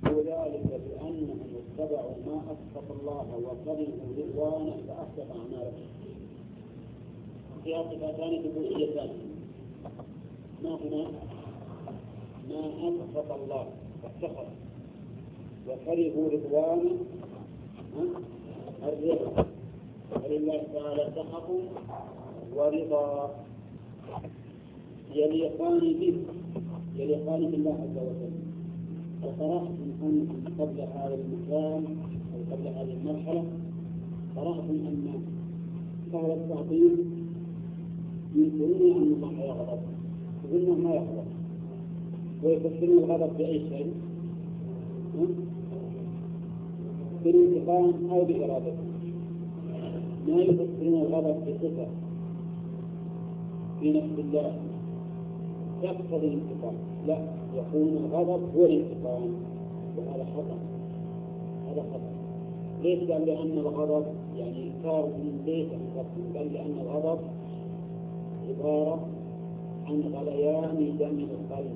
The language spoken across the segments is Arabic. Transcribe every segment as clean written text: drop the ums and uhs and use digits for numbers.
وذلك بأنهم اتبعوا ما أسخط الله وكرهوا رضوانه فأحبط أعمالهم. فيها صفتان تبوئيتان: ما هنا ما أسخط الله فسخط، وكرهوا رضوانه الرضا، ولله تعالى سخط ورضا يليقان بالله عز وجل. وقرأتم أن قبل هذا المكان أو قبل هذه المرحلة قرأتم أن أهل التعطيل ينكرون أن الله يغضب، يقولون ما يغضب، ويفسرون الغضب بأي شيء؟ بالانتقام أو بإرادته. ما يفسرون الغضب بصفة في نفس الله يقتضي الانتقام، لا، يكون الغضب هو الانتقام، وهذا خطأ. ليس لأن الغضب يعني إنكار ليس من بل لأن الغضب عبارة عن غليان دم القلب،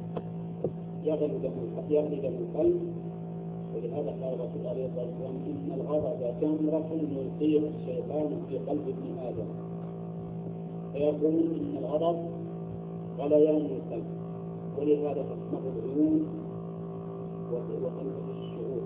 يغلي دم القلب. ولهذا قال الرسول عليه الصلاة والسلام: إن الغضب جمرة يلقيها الشيطان في قلب ابن آدم. فيقول إن الغضب غليان القلب، ولهذا تسمع العيون وتنفذ الشعور.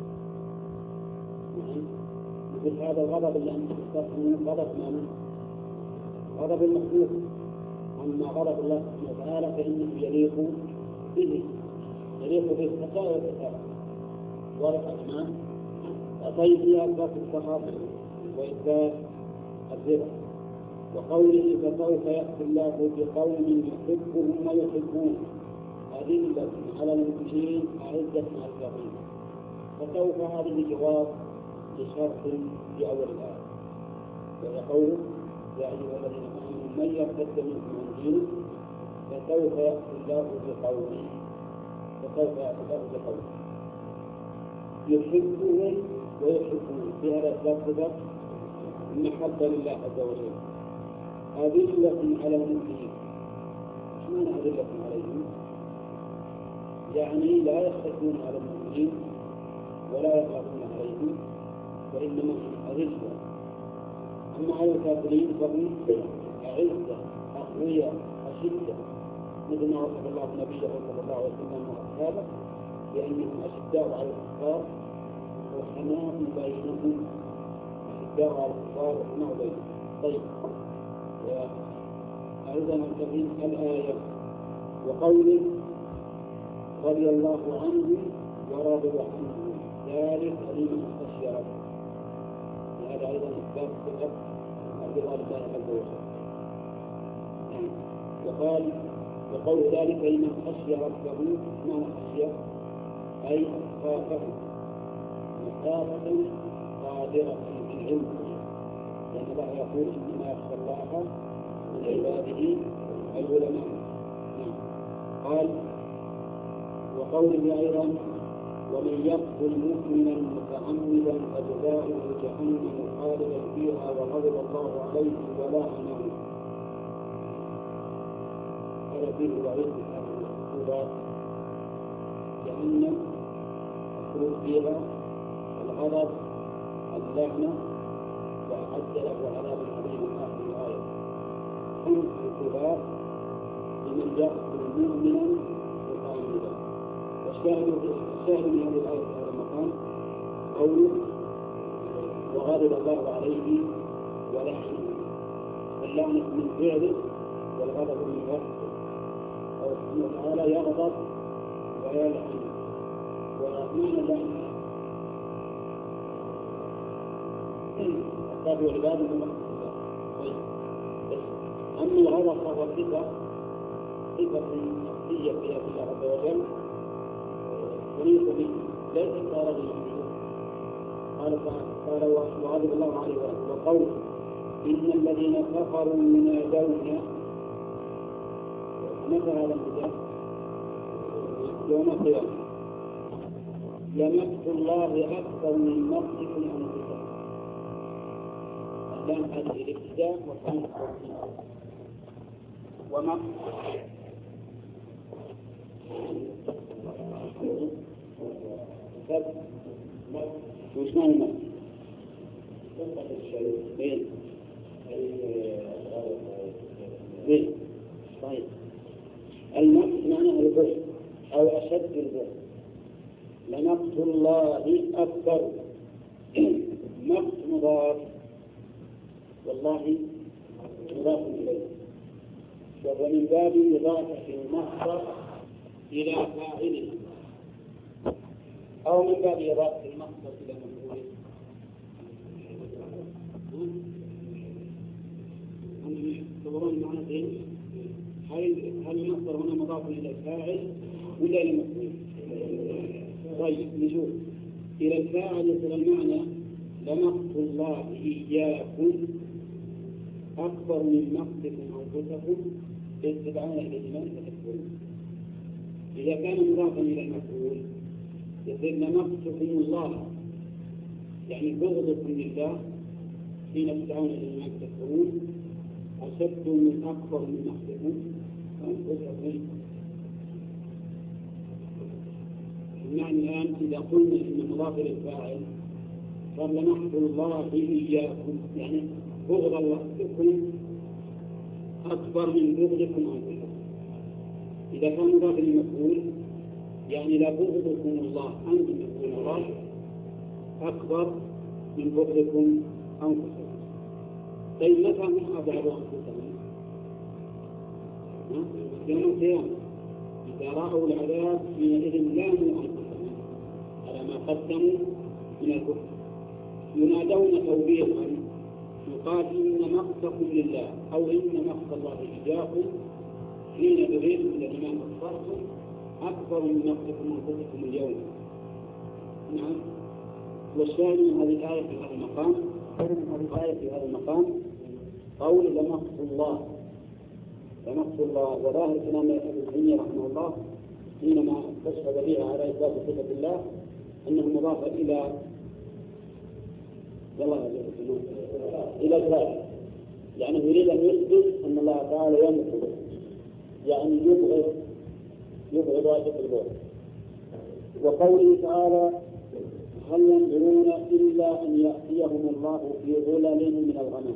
مثل هذا الغضب اللي أنت تستخدمه غضب من؟ غضب المخلوق. أما غضب الله سبحانه وتعالى فإنه يليق به السخاء والإثابة. واضح الإمام؟ أتيت فيها أثبات السخط وإثبات الرضا. وقوله: فسوف يأتي الله بقوم يحبهم ويحبون أذلة على المؤمنين أعزة على الكافرين. فسوف هذه جواب لشرط في أول الآية، وهي قوله: يا أيها الذين آمنوا من يرتد منكم عن دينه فسوف يأتي الله بقوم يحبهم ويحبون. في هذا الصفة المحبة لله عز وجل. أذلة على المؤمنين. ايش معنى أذلة عليهم؟ يعني لا يختلفون على المؤمنين ولا يغضبون عليهم، وإنما هم أذلة. أما على الكافرين فهم أعزة أقوياء أشدة، مثل ما وصف الله نبيه صلى الله عليه وسلم وأصحابه بأنهم أشداء على الكفار وحماة بينهم. أشداء على الكفار وحماة بينهم. طيب، أيضا الكريم الآية: وقوله: رضي الله عنه ورضوا عنه ذلك لمن خشي ربه. هذا أيضا إثبات صفة الرضا لله عز وجل. وقال: وقول ذلك لمن خشي ربه. ما خشي أي خافه مخافة قادرة في علمه، لأن الله يقول: إنما يخشى الله من عباده العلماء. قال: وقوله أيضا: ومن يقتل مؤمنا متعمدا فجزاؤه جهنم خالدا فيها وغضب الله عليه ولعنه. هذا فيه وعيد هذه العقوبات: جهنم مخلوق فيها الغضب اللعنة وأعد له عذابا عظيما. آخر الآية 5 عقوبات لمن يقتل مؤمنا متعمدا. والشاهد من هذه الآية في هذا المقام قوله: وغضب الله عليه ولعنه. اللعنة من فعله والغضب من وصفه. الله سبحانه وتعالى يغضب ويلعن. ومعنى اللعنة أصابوا عباده المخلوقين. أما الغضب فهو صفة نفسية في الله عز وجل تليق به، ليست كغضب المخلوق. قال: وغضب الله عليه وقوله: إن الذين كفروا ينادون. متى هذا النداء؟ يوم القيامة: لمقت الله أكثر من مقتكم أنفسكم. اللام هذه الابتداء والخمس ومقت أشد وش معنى المقت؟ إيه؟ إيه؟ طيب المقت معناه البغض أو أشد البغض. لمقت الله أكبر. مقت مضاف والله مضاف إليه، وهو من باب إضافة المصدر إلى فاعله أو من باب إضافة المصدر إلى مفعوله. أنتم تدورون معنى ذلك؟ هل المصدر هنا مضاف إلى الفاعل ولا إلى المفعول؟ طيب نشوف. إلى الفاعل يصل المعنى لمقت الله إياكم أكبر من مقتكم أنفسكم تتبعون إلى الإيمان فتكفرون. إذا كان مضافا إلى المفعول يصير لمقتكم الله يعني بغضكم لله حين تدعون إلى الإيمان فتكفرون أشد من أكبر من مقتكم أنفسكم. المعنى الآن إذا قلنا إن مضاف إلى الفاعل صار لمقت الله إياكم يعني بغض الله لكم أكبر من بغضكم أنفسكم. إذا كان مضاف للمفعول يعني لا بغضكم الله أنتم مفعول الله أكبر من بغضكم أنفسكم. طيب متى هم أبغضوا أنفسهم؟ يوم القيامة إذا رأوا العذاب حينئذ لاموا أنفسهم على ما قدموا من الكفر، ينادون توبيخا يقال إن مقتكم لله أو إن مقت الله إياكم حين تغيثوا إلى الإيمان أكبرتم أكبر من مقتكم أنفسكم اليوم. نعم. والشاهد من هذه الآية في هذا المقام قول لمقت الله وظاهر كلام ابن تيمية رحمه الله حينما استشهد بها على إثبات صفة الله أنه مضاف إلى الفاعل، يعني يريد أن يثبت أن الله تعالى يمقت يعني يبغض واجب البغض. وقوله تعالى هل ينظرون إلا أن يأتيهم الله في ظلل من الغمام.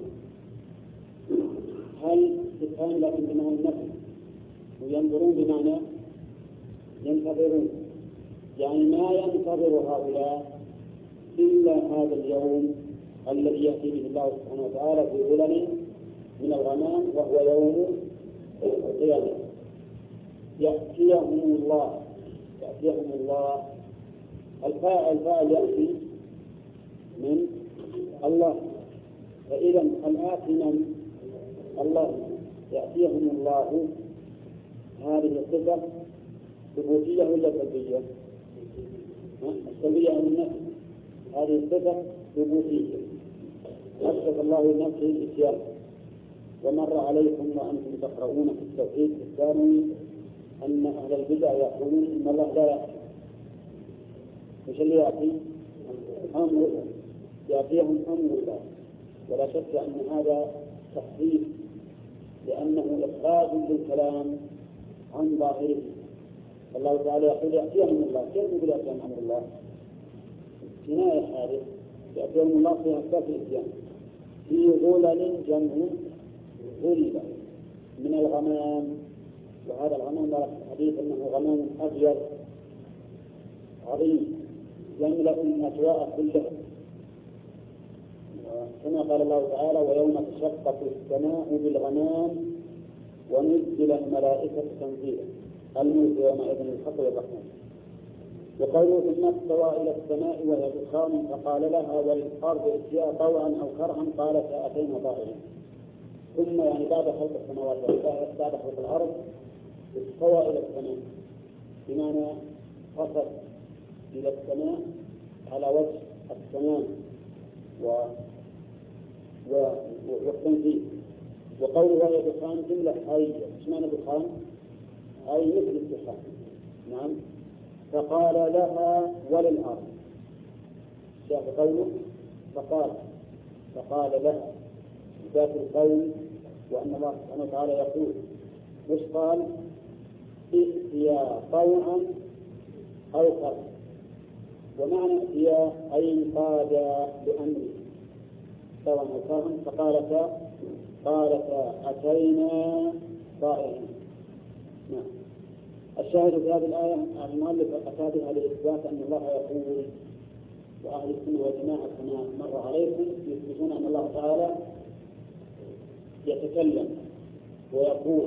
هل استفهام لكن بمعنى النفي، وينظرون بمعنى ينتظرون، يعني ما ينتظر هؤلاء إلا هذا اليوم الذي يأتي به الله سبحانه وتعالى في ظلل من الغمام وهو يوم القيامة. يأتيهم الله الفاعل يأتي من الله، فإذا الآتي من الله يأتيهم الله. هذه الصفة ثبوتية ولا سلبية؟ السلبية من النفس. هذه الصفة ثبوتية أثبت الله لنفسه الإتيان. ومر عليكم وأنتم تقرؤون في التوحيد الثاني أن أهل البدع يقولون إن الله لا يأتي. وش اللي يأتي؟ أمر يأتيهم أمر الله، ولا شك أن هذا تحديد لأنه إخراج للكلام عن ظاهره. الله تعالى يقول يأتيهم الله، كيف يقول يأتيهم أمر الله؟ كناية هذه يأتيهم الله في أسباب الإتيان في ظلل جمع ظلل من الغمام. وهذا الغمام ورد الحديث أنه غمام أبيض عظيم يملأ الأجواء كلها، كما قال الله تعالى ويوم تشقق السماء بالغمام ونزل الملائكة تنزيلا الملك يومئذ الحق والرحمن. وقوله ثم استوى إلى السماء وهي دخان فقال لها وللأرض ائتيا طوعا أو كرها قالتا أتينا طائعين. ثم يعني بعد خلق السماوات والأرض بعد خلق الأرض استوى إلى السماء بمعنى قصد إلى السماء على وجه التمام والتنزيل. وقوله وهي دخان جملة حية. ايش معنى دخان؟ أي مثل الدخان. نعم. فقال لها وللأرض. شاف قوله فقال لها ذات القول. وأن الله سبحانه وتعالى يقول مش قال ائتيا طوعا أو كرها. ومعنى ائتيا أي انقادا بأمره سواء الفهم قالتا أتينا طائعين. نعم. الشاهد في هذه الآية المؤلف أتى بها لإثبات أن الله يقول، وأهل السنة والجماعة كما مر عليكم يثبتون أن الله تعالى يتكلم ويقول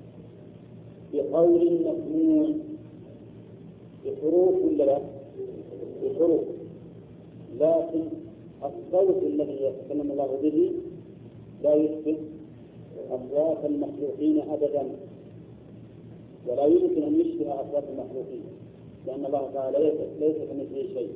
بقول مسموع بحروف ولا لا؟ بحروف، لكن الصوت الذي يتكلم الله به لا يشبه أصوات المخلوقين أبدا، ولا يمكن أن يشبه أصوات المخلوقين، لأن الله تعالى ليس كمثله شيء.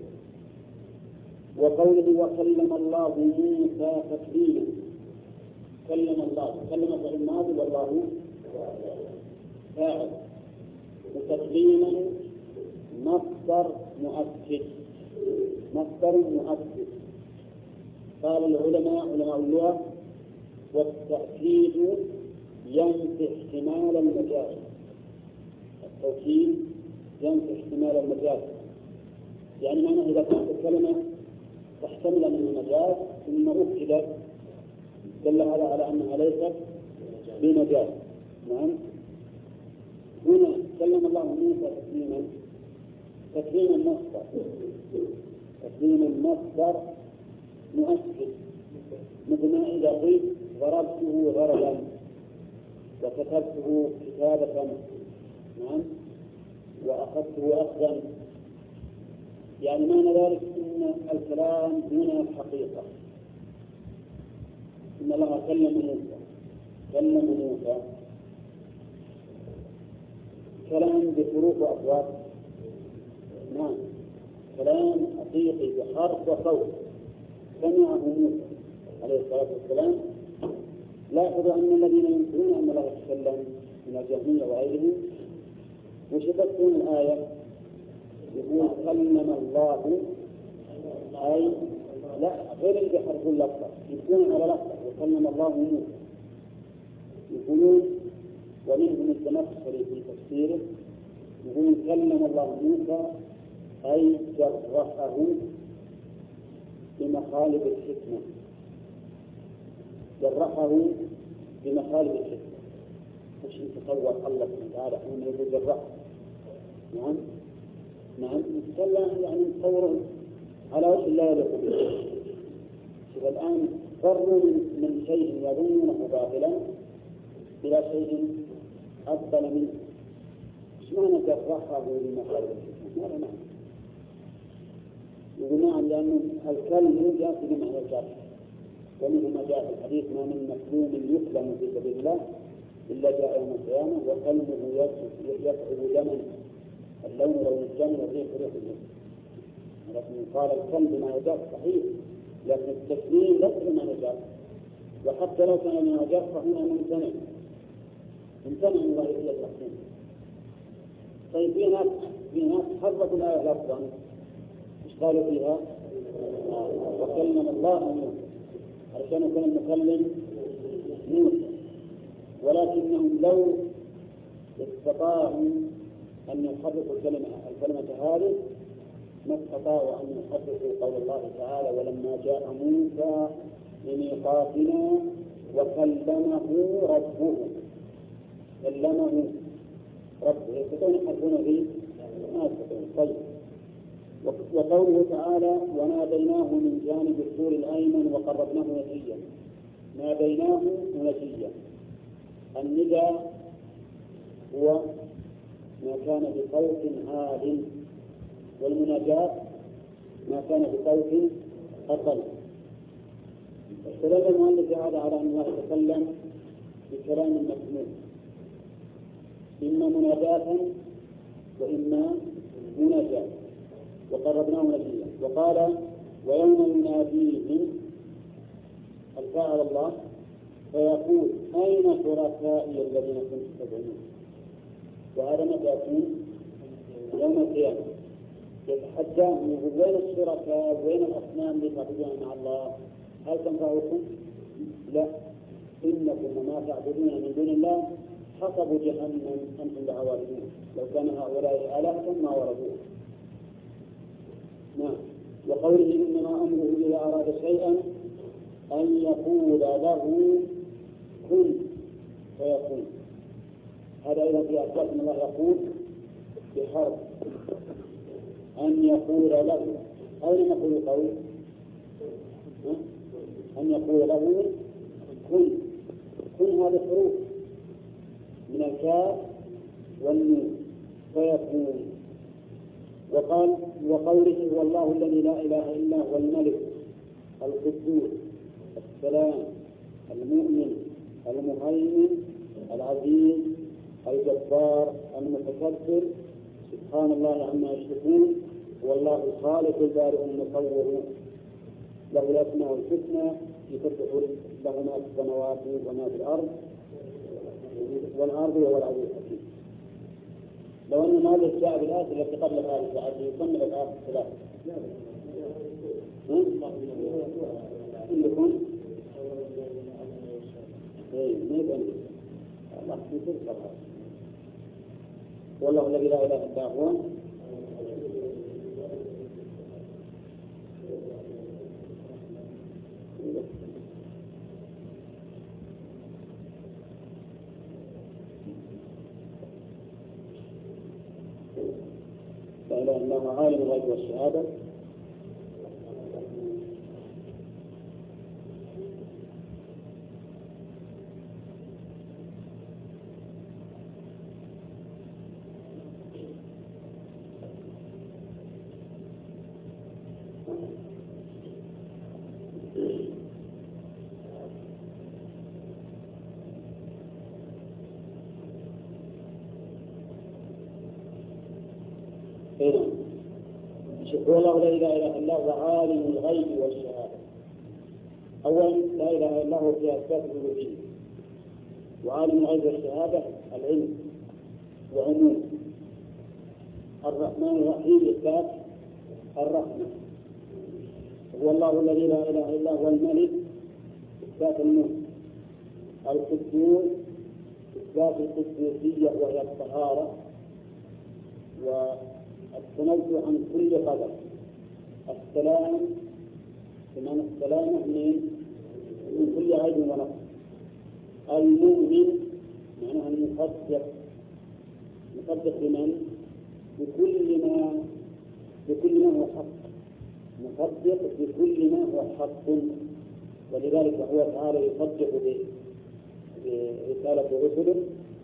وقوله وكلم الله موسى تكليما، كلم الله، كلم في الماضي والله فاعل، وتكليما مصدر مؤكد، مصدر مؤكد. قال العلماء علماء اللغة والتأكيد ينفي احتمال المجاز، التوكيد ينفي احتمال المجاز، يعني معنى إذا كانت الكلمة تحتمل من المجاز ثم أكدت دل هذا على أنها ليست بمجاز. نعم. هنا كلم الله موسى تكليما مصدر مؤكد، مثل ما إذا قلت ضربته ضربا وكتبته كتابة، نعم، وأخذته أخذا، يعني معنى ذلك أن الكلام هنا حقيقة، إن الله كلم موسى كلام بحروف وأصوات، نعم، كلام حقيقي بحرف وصوت سمعه موسى عليه الصلاة والسلام. لاحظوا أن الذين ينكرون أن الله يتكلم من الجهمية وغيرهم وش يفسرون الآية؟ يقول كلم الله، أي لا غير اللي بحرف اللفظة، يكون على لفظة وكلم الله موسى. يقولون ومنهم التمثل في تفسيره يقول كلم الله موسى أي جرحه بمخالب الحكمة، جرحه بمخالب الحكمة. مش يتصور الله تعالى حين يقول جرحه، نعم نتكلم يعني نتصوره على وجه لا يليق به. شوف الآن فروا من شيء يظنونه باطلا إلى شيء أفضل منه. ايش معنى جرحه بمخالب الحكمة؟ ماذا معنى؟ يقول نعم لأن الكلم جاء بمعنى الجرح، ومنه ما جاء في الحديث ما من مكلوم يكلم في سبيل الله إلا جاء يوم القيامة وكلمه يصعب دما اللون لون الدم والريح ريح الجسم. لكن قال الكلم ما يجاء صحيح، لكن التكليم ليس بما يجاء، وحتى لو كان ما يجاء فهنا ممتنع من الله إلى التحسين. طيب في ناس حرفوا الآية لفظا، ايش قالوا فيها؟ وكلم الله موسى علشان يكون المكلم موسى، ولكنهم لو استطاعوا أن يحرفوا الكلمة هذه ما استطاعوا أن يحرفوا قول الله تعالى ولما جاء موسى لميقاتنا وكلمه ربه، كلمه ربه، يستطيعون يحرفون به؟ ما يستطيعون. طيب، وقوله تعالى وناديناه من جانب الطور الأيمن وقربناه نجيا، ناديناه نجيا، النداء هو ما كان بصوت عال، والمناجاة ما كان بصوت أقل. استدل المؤلف هذا على أن الله يتكلم بكلام مسموع، إما مناجاة وإما مناجاة، وقربناه نجيا. وقال ويوم يناديهم الفاعل الله فيقول أين شركائي الذين كنتم تدعون، وهذا متى يكون؟ يوم القيامة يتحداهم يقول وين الشركاء وين الأصنام اللي تعبدون مع الله، هل تنفعكم؟ لا، إنكم وما تعبدون من دون الله حسب جهنم أنتم لها واردون، لو كان هؤلاء آلهة ما وردوها. وقوله إنما أمره إذا أراد شيئا أن يقول له كن فيكون. هذا أيضا في أثبات أن الله يقول بحرف أن يقول له، أو لم يقول قول أن يقول له كن. كن هذا حروف من الكاف والنون فيكون. وقال وقوله هو الله الذي لا إله إلا هو الملك القدوس السلام المؤمن المهيمن العزيز الجبار المتكبر سبحان الله عما يشركون والله الخالق البارئ المصور له الأسماء الحسنى يسبح له ما في السماوات وما في الأرض والأرض وهو العزيز الحكيم. لو أن هذا جاء بالآية التي قبل هذه الآية يكمل الآية الثلاثة يكون الله في تلك والله الذي لا إله إلا هو لا إله إلا هو عالم الغيب والشهادة هو الله لا إله إلا هو عالم الغيب والشهادة. أولا لا إله إلا هو في أسباب الوجود، وعالم الغيب والشهادة العلم وعموم. الرحمن الرحيم إثبات الرحمة. هو الله الذي لا إله إلا هو الملك إثبات الملك. القدوس إثبات القدوسية وهي الطهارة والتنزه عن كل قدر. السلام بمعنى السلامة من كل عيب ونقص. المؤمن معناه المصدق بمن بكل ما هو حق، مصدق بكل ما هو حق. ولذلك هو تعالى يصدق برسالة رسله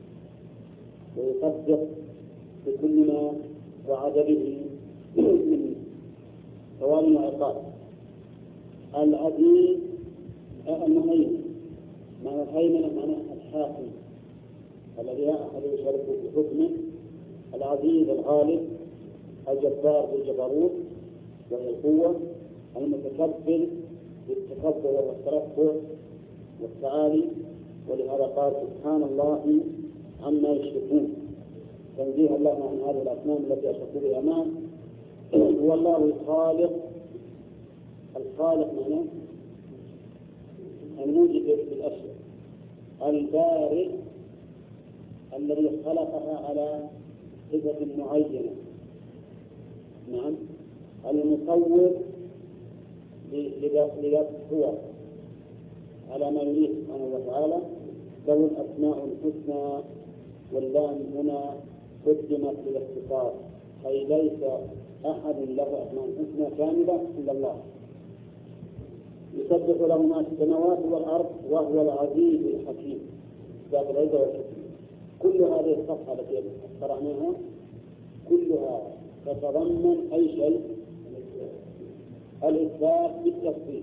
ويصدق بكل ما وعد به من ثواب وعقاب. العزيز المهيمن معنى الهيمنة معنى الحاكم الذي لا أحد يشارك في حكمه. العزيز الغالب الجبار بالجبروت وهي القوة. المتكبر بالتكبر والترفع والتعالي. ولهذا قال سبحان الله عما يشركون تنزيه الله عن هذه الأصنام التي أشركوا بها معه. هو الله الخالق معناه الموجد للأشياء، البارئ الذي خلقها على صفة معينة. نعم. المصور لذات الصور على ما يريد سبحانه وتعالى. له الأسماء الحسنى واللام هنا قدمت للاختصار، أي ليس أحد له أسماء حسنى كاملة إلا الله. يسبح له ما في السماوات والأرض وهو العزيز الحكيم ذات العزة والحكمة. كل هذه الصفحة التي قرأناها كلها تتضمن أي شيء؟ الإثبات بالتفصيل.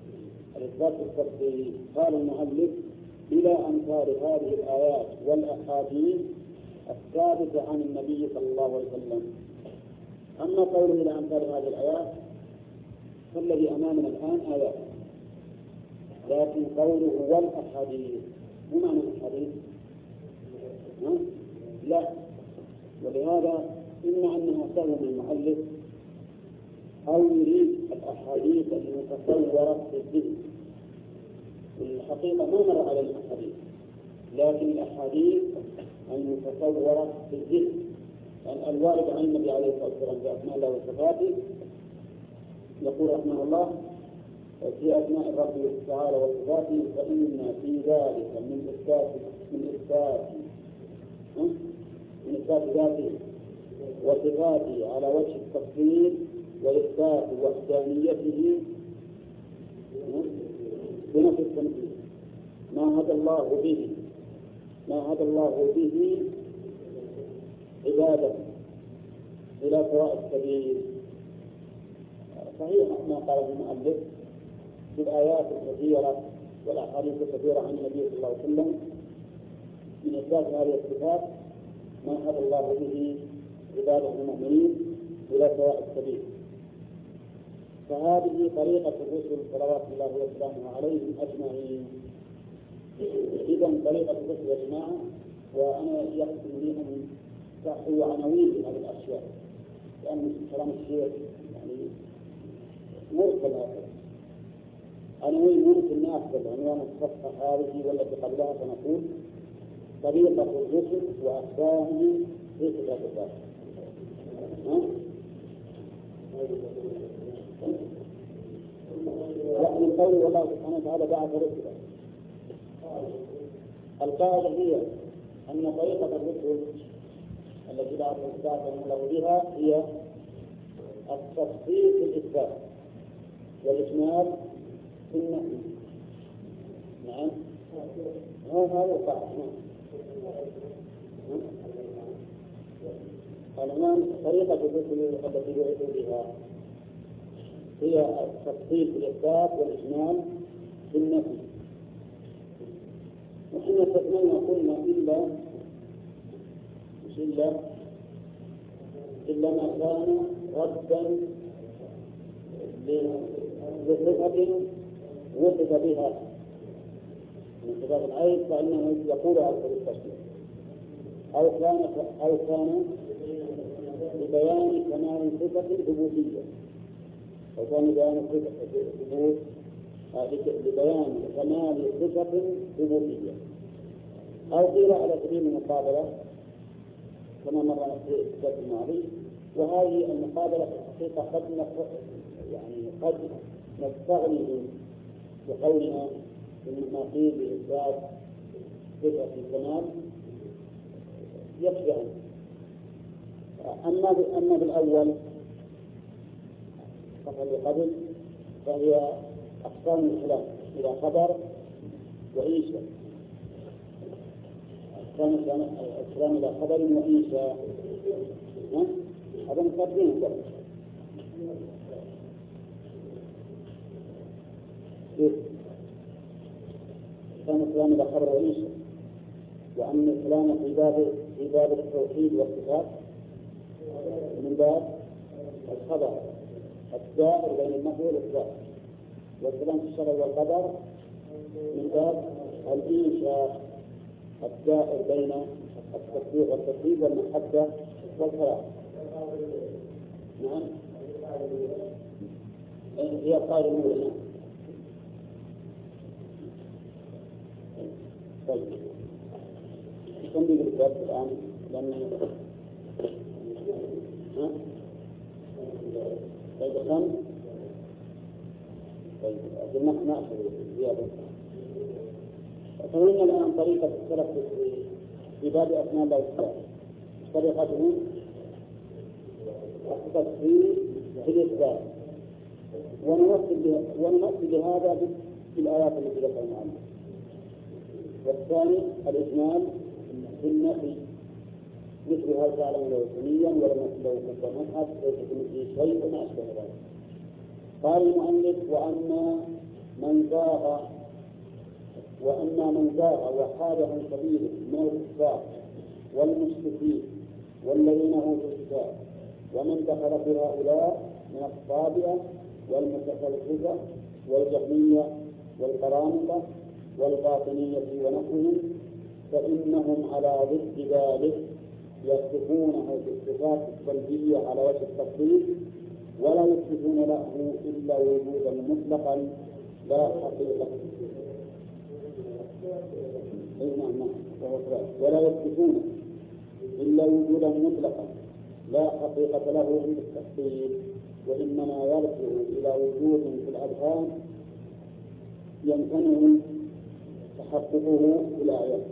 قال المؤلف إلى أمثال هذه الآيات والأحاديث الثابتة عن النبي صلى الله عليه وسلم. أما قوله إلى أمثال هذه الآيات فالذي أمامنا الآن آيات، لكن قوله والأحاديث ما معنى الحديث؟ لا. ولهذا إما أنها سهل من المؤلف أو يريد الأحاديث المتصورة في الذهن. الحقيقة ما مر علينا الحديث، لكن الأحاديث المتصورة في الذهن يعني الوارد عن النبي عليه الصلاة والسلام بأسماء الله وصفاته يقول رحمه الله في أسماء الرب تعالى وصفاته فإن في ذلك من إثبات ذاته وصفاته على وجه التفصيل وإثبات وحدانيته بنفس التنفيذ ما هدى الله به عباده إلى سواء السبيل. صحيح ما قال المؤلف في الآيات الكثيرة والأحاديث الكثيرة عن النبي صلى الله عليه وسلم من إثبات هذه الصفات ما هدى الله به عباده المؤمنين إلى سواء السبيل. فهذه طريقة الرسل صلوات الله وسلامه عليهم أجمعين. إذن طريقة الرسل يا جماعة، وأنا يقصد لي أن تحوي عناوين هذه الأشياء، لأن كلام الشيخ يعني مرسل هذا عناوين ممكن نأخذ عنوان الصفحة هذه والتي قبلها، فنقول طريقة الرسل وأحكامهم في كتاب الله. ومن قول الله سبحانه وتعالى بعث رسلا، القاعدة هي أن طريقة الرسل التي بعث الله بها هي التفصيل في الإثبات والإجمال في النفي. نعم هذا القاعدة. الآن طريقة الرسل التي بعثوا بها هي التفصيل في الإثبات والإجمال في النفي. وحين استثنينا قلنا إلا ما كان ردا لصفة وصف بها من صفات العين فإنه يقول على سبيل التشبيه، أو كان لبيان كمال صفة ثبوتية، أو كان لبيان كمال صفة ثبوتية، أو قيل على سبيل المقابلة كما مر في الكتاب الماضي. وهذه المقابلة في الحقيقة قد نستغني بقولنا إنما قيل بإثبات صفة الكمال يكفي. أما بالأول فقد قبل فهي أقسام الكلام إلى خبر وإنشاء. الكلام إلى خبر وإنشاء هذا مقدمين كان الكلام إلى خبر وإنشاء، وأن الكلام في باب التوحيد والصفات من باب الخبر الدائر بين النفي والإثبات، والكلام في الشرع والقدر من باب الإنشاء الدائر بين التصديق والتكذيب والمحبة والخلاف. نعم هي القاعدة الأولى. طيب كم بيجي الدرس الآن؟ لأن طيب كم؟ طيب أجل نأخذ زيادة. فهمنا الآن طريقة السلف في باب أسماء الله والصفات. طريقته التفصيل في الإثبات، ونمثل بهذا في الآيات التي ذكرنا عنها. والثاني الإجمال في النفي، مثل هل تعلم له سميا ولم لو كنت مصحف ليس كمثله شيء وما أشبه ذلك. قال المؤلف وأما من زاغ وحاد عن سبيله من الكفار والمشركين والذين أوتوا الكتاب ومن دخل في هؤلاء من الصابئة والمتفلسفة والجهمية والقرامطة والباطنية ونحوهم، فإنهم على ضد ذلك يصفونه بالصفات السلبية على وجه التفصيل، ولا يثبتون له إلا وجودا مطلقا لا حقيقة. ولا يثبتون إلا وجودا مطلقا لا حقيقة له عند التفصيل، وإنما يرجع إلى موجود في الأذهان يمكنه تحققه إلى آيات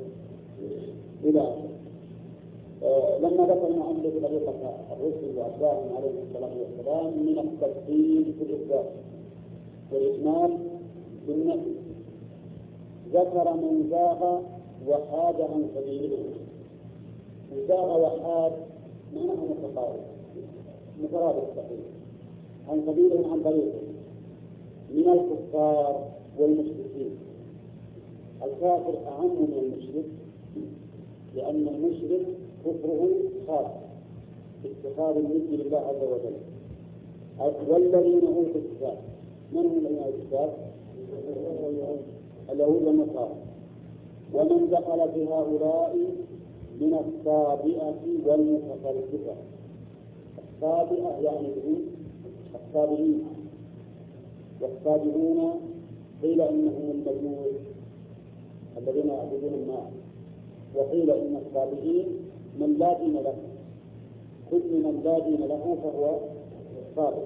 لما ذكر المؤلف طريقة الرسل وأتباعهم عليهم الصلاة والسلام من التفصيل في الإثبات والإجمال بالنفي، ذكر من زاغ وحاد عن سبيله. زاغ وحاد معناه مترابط صحيح عن سبيله عن طريقه من الكفار والمشركين. الكافر أعم من المشرك، لأن المشرك كفره خاص اتخاذ المثل لله عز وجل. والذين أوتوا الكتاب، من هم الذين أوتوا الكتاب؟ اليهود والنصارى. ومن دخل في هؤلاء من الصابئة والمتفلسفة. الصابئة يعني الصابئين، والصابئون قيل إنهم المجوس الذين يعبدون النار، وقيل إن الصابئين من لا دين له، كل من لا دين له فهو صابئ.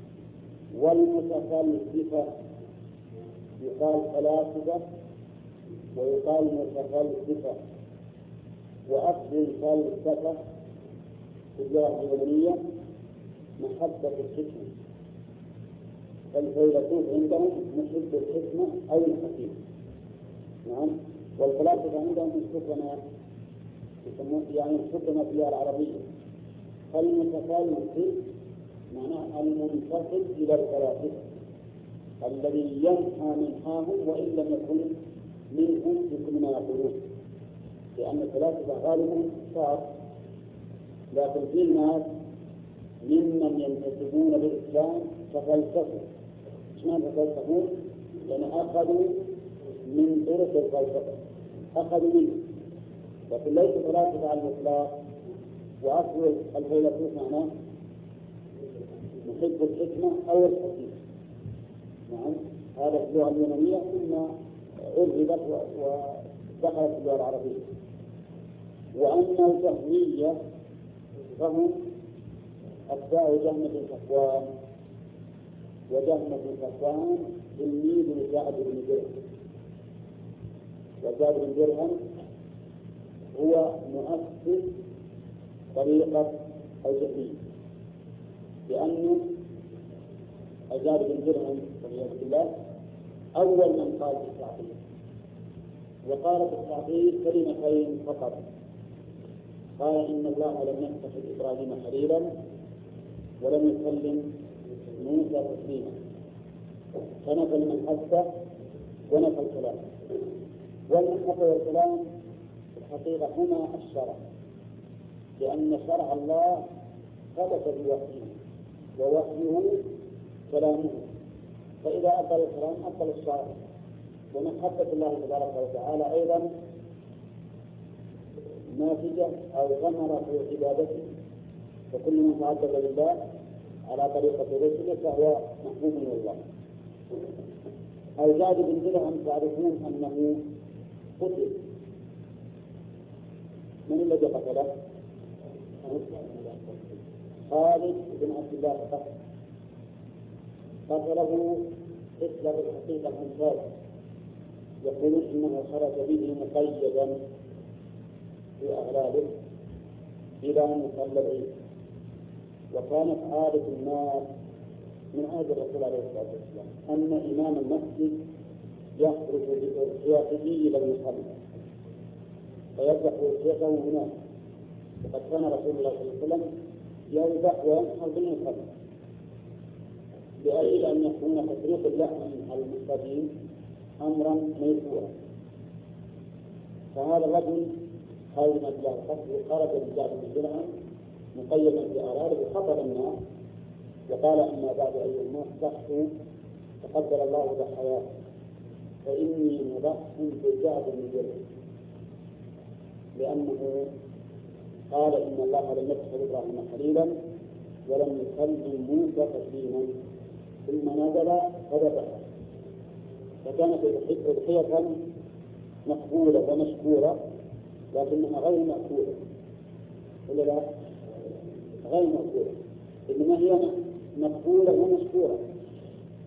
والمتفلسفة يقال فلاسفة ويقال متفلسفة، وأصل الفلسفة في اللغة اليونانية محبة الحكمة، فالفيلسوف عندهم محب الحكمة أو الحكيم. نعم. والفلاسفة عندهم الحكمة يعني الحكمة في اللغة العربية. فالمتفلسف معناه المنتصب إلى الفلاسفة الذي ينحى منحاهم وإن لم يكن منهم بكل ما يقولون، لأن الفلاسفة غالبهم كفار، لكن في الناس ممن ينتسبون للإسلام ففلسفوا. ايش معنى فلسفون؟ يعني أخذوا من طرق الفلسفة، أخذوا منه، لكن ليس فلاسفة على الإطلاق. وأصل الفيلسوف معناه محب الحكمة أو الحكيم. نعم. هذا في اللغة اليونانية ثم أرهبت ودخلت في اللغة العربية. وأما الجهمية فهم أتباع جهمة بن صفوان، وجهمة بن صفوان تلميذ لجعد بن درهم، وجعد بن درهم هو مؤسس طريقة الجهمية، لأنه جعد بن درهم والعياذ بالله أول من قال بالتعطيل، وقال بالتعطيل كلمتين فقط. قال إن الله لم يتخذ إبراهيم خليلا ولم يسلم موسى تسليما، فنفى المحبة ونفى الكلام. والمحبة والكلام الحقيقة هما الشرع، لأن شرع الله ثبت بوحيه ووحيه كلامه، فإذا أبطل الكلام أبطل الشرع. ومحبة الله تبارك وتعالى أيضا ناتجة أو ثمرة في عبادته، وكل من تعبد لله على طريقة رسله فهو محبوب من الله. الجعد بن درهم تعرفون أنه قتل. من الذي قتله؟ خالد بن عبد الله قتله حسب الحقيقة الممتازة، يقولون إنه خرج به مقيدا في أغلاله إلى مصلى العيد. وكانت عادة الناس من عهد الرسول عليه الصلاة والسلام أن إمام المسجد يخرج بأضحيته إلى المصلى فيذبح أضحيته هناك، وقد كان رسول الله صلى الله عليه وسلم يذبح وينحر بالمصلى لأجل أن يكون تفريق اللحم على المصلين أمرا ميسورا. فهذا الرجل خالد بن عبد الله القتل خرج بجعد بن درهم مقيدا في أغلاله وخطب الناس وقال: أما بعد أيها الناس ضحوا تقبل الله ضحاياكم فإني مضح بجعد بن درهم، لأنه قال إن الله لم يتخذ إبراهيم خليلا ولم يسلم موسى تسليما، ثم نزل فذبح. فكانت أضحية مقبولة ومشكورة لكنها غير مأكولة، ولا لا؟ غير مأكولة، إنما هي مقبولة ومشكورة.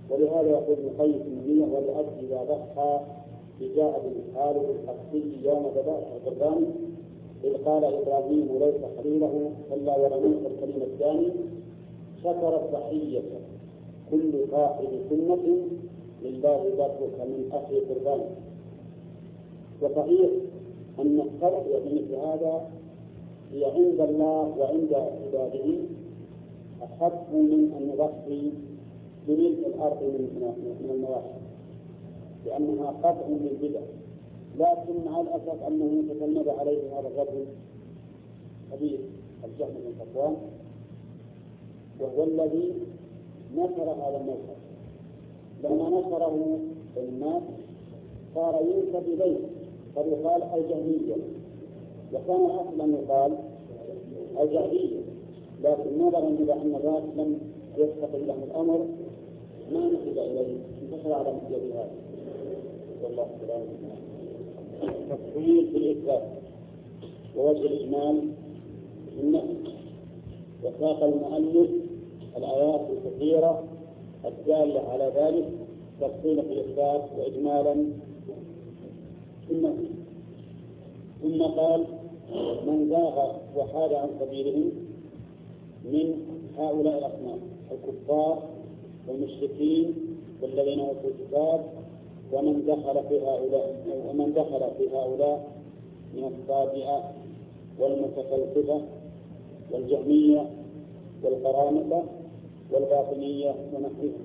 ولهذا يقول ابن القيم في النية والأب إذا ضحى بجاء بالحال القصي يوم ذبائح القربان إذ قال إبراهيم ليس خليله كلا ولموسى الكلم الثاني شكر الضحية كل صاحب سنة لله ذبحك من أخي قربان. وصحيح أن التضحية بمثل هذا هي عند الله وعند عباده أحب من أن نضحي بملء الأرض من المواشي، لأنها قطع للبدع. لكن مع الأسف أنه تتلمذ عليه هذا الرجل حديث الجهم بن صفوان، وهو الذي نشر هذا المذهب. لما نشره الناس صار ينسب إليه فيقال الجهمية، وكان أصلا يقال الجهمية، لكن نظرا إلى أن ذاك لم يستقل له الأمر ما نسب إليه، انتشر على مثل هذا. والله سبحانه تفصيل في الإثبات ووجه الإجمال في النفي. وساق المؤلف الآيات الكثيرة الدالة على ذلك تفصيلا في الإثبات وإجمالا في النفي. ثم قال من زاغ وحاد عن سبيلهم من هؤلاء الأصناف الكفار والمشركين والذين أوتوا الكتاب ومن دخل في هؤلاء من الصابئة والمتفلسفة والجهمية والقرامطة والباطنية ونحوهم.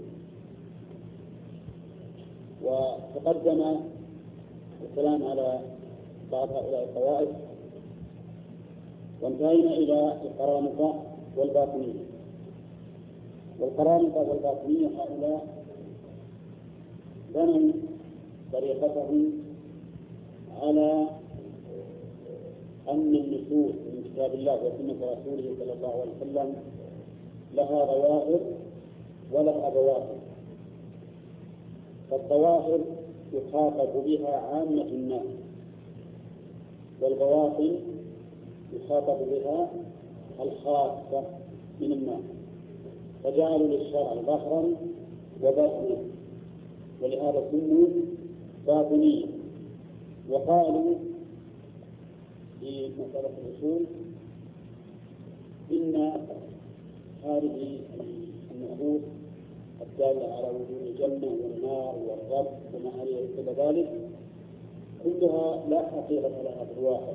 وتقدم الكلام على بعض هؤلاء الطوائف، وانتهينا إلى القرامطة والباطنية. والقرامطة والباطنية هؤلاء بنوا طريقتهم على أن النصوص من كتاب الله وسنة رسوله صلى الله عليه وسلم لها ظواهر ولها بواطن. فالظواهر يخاطب بها عامة الناس، والبواطن يخاطب بها الخاصة من الناس، فجعلوا للشرع ظهرا وباطنا، ولهذا سموا باطنية. وقالوا في مسألة الأصول إن هذه النصوص الدالة على وجود الجنة والنار والرب وما إلى ذلك كلها لا حقيقة لها في الواقع،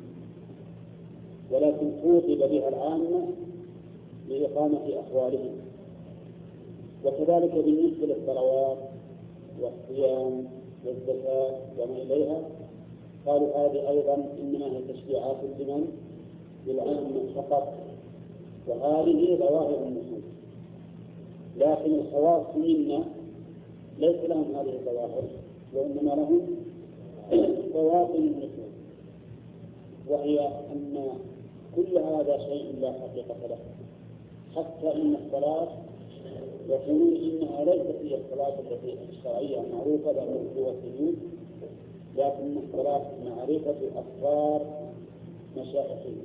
ولكن خوطب بها العامة لإقامة أحوالهم. وكذلك بالنسبة للصلوات والصيام والزكاة وما إليها قالوا هذه أيضا إنما هي تشريعات لمن؟ للعامة فقط، وهذه ظواهر النصوص. لكن الخواص منا ليس لهم هذه الظواهر، وإنما لهم بواطن النصوص، وهي أن كل هذا شيء لا حقيقة له. حتى إن الصلاة يقولون إنها ليست هي الصلاة التي الشرعية المعروفة بالركوع والسجود، لكن الصلاة معرفة أسرار مشايخهم.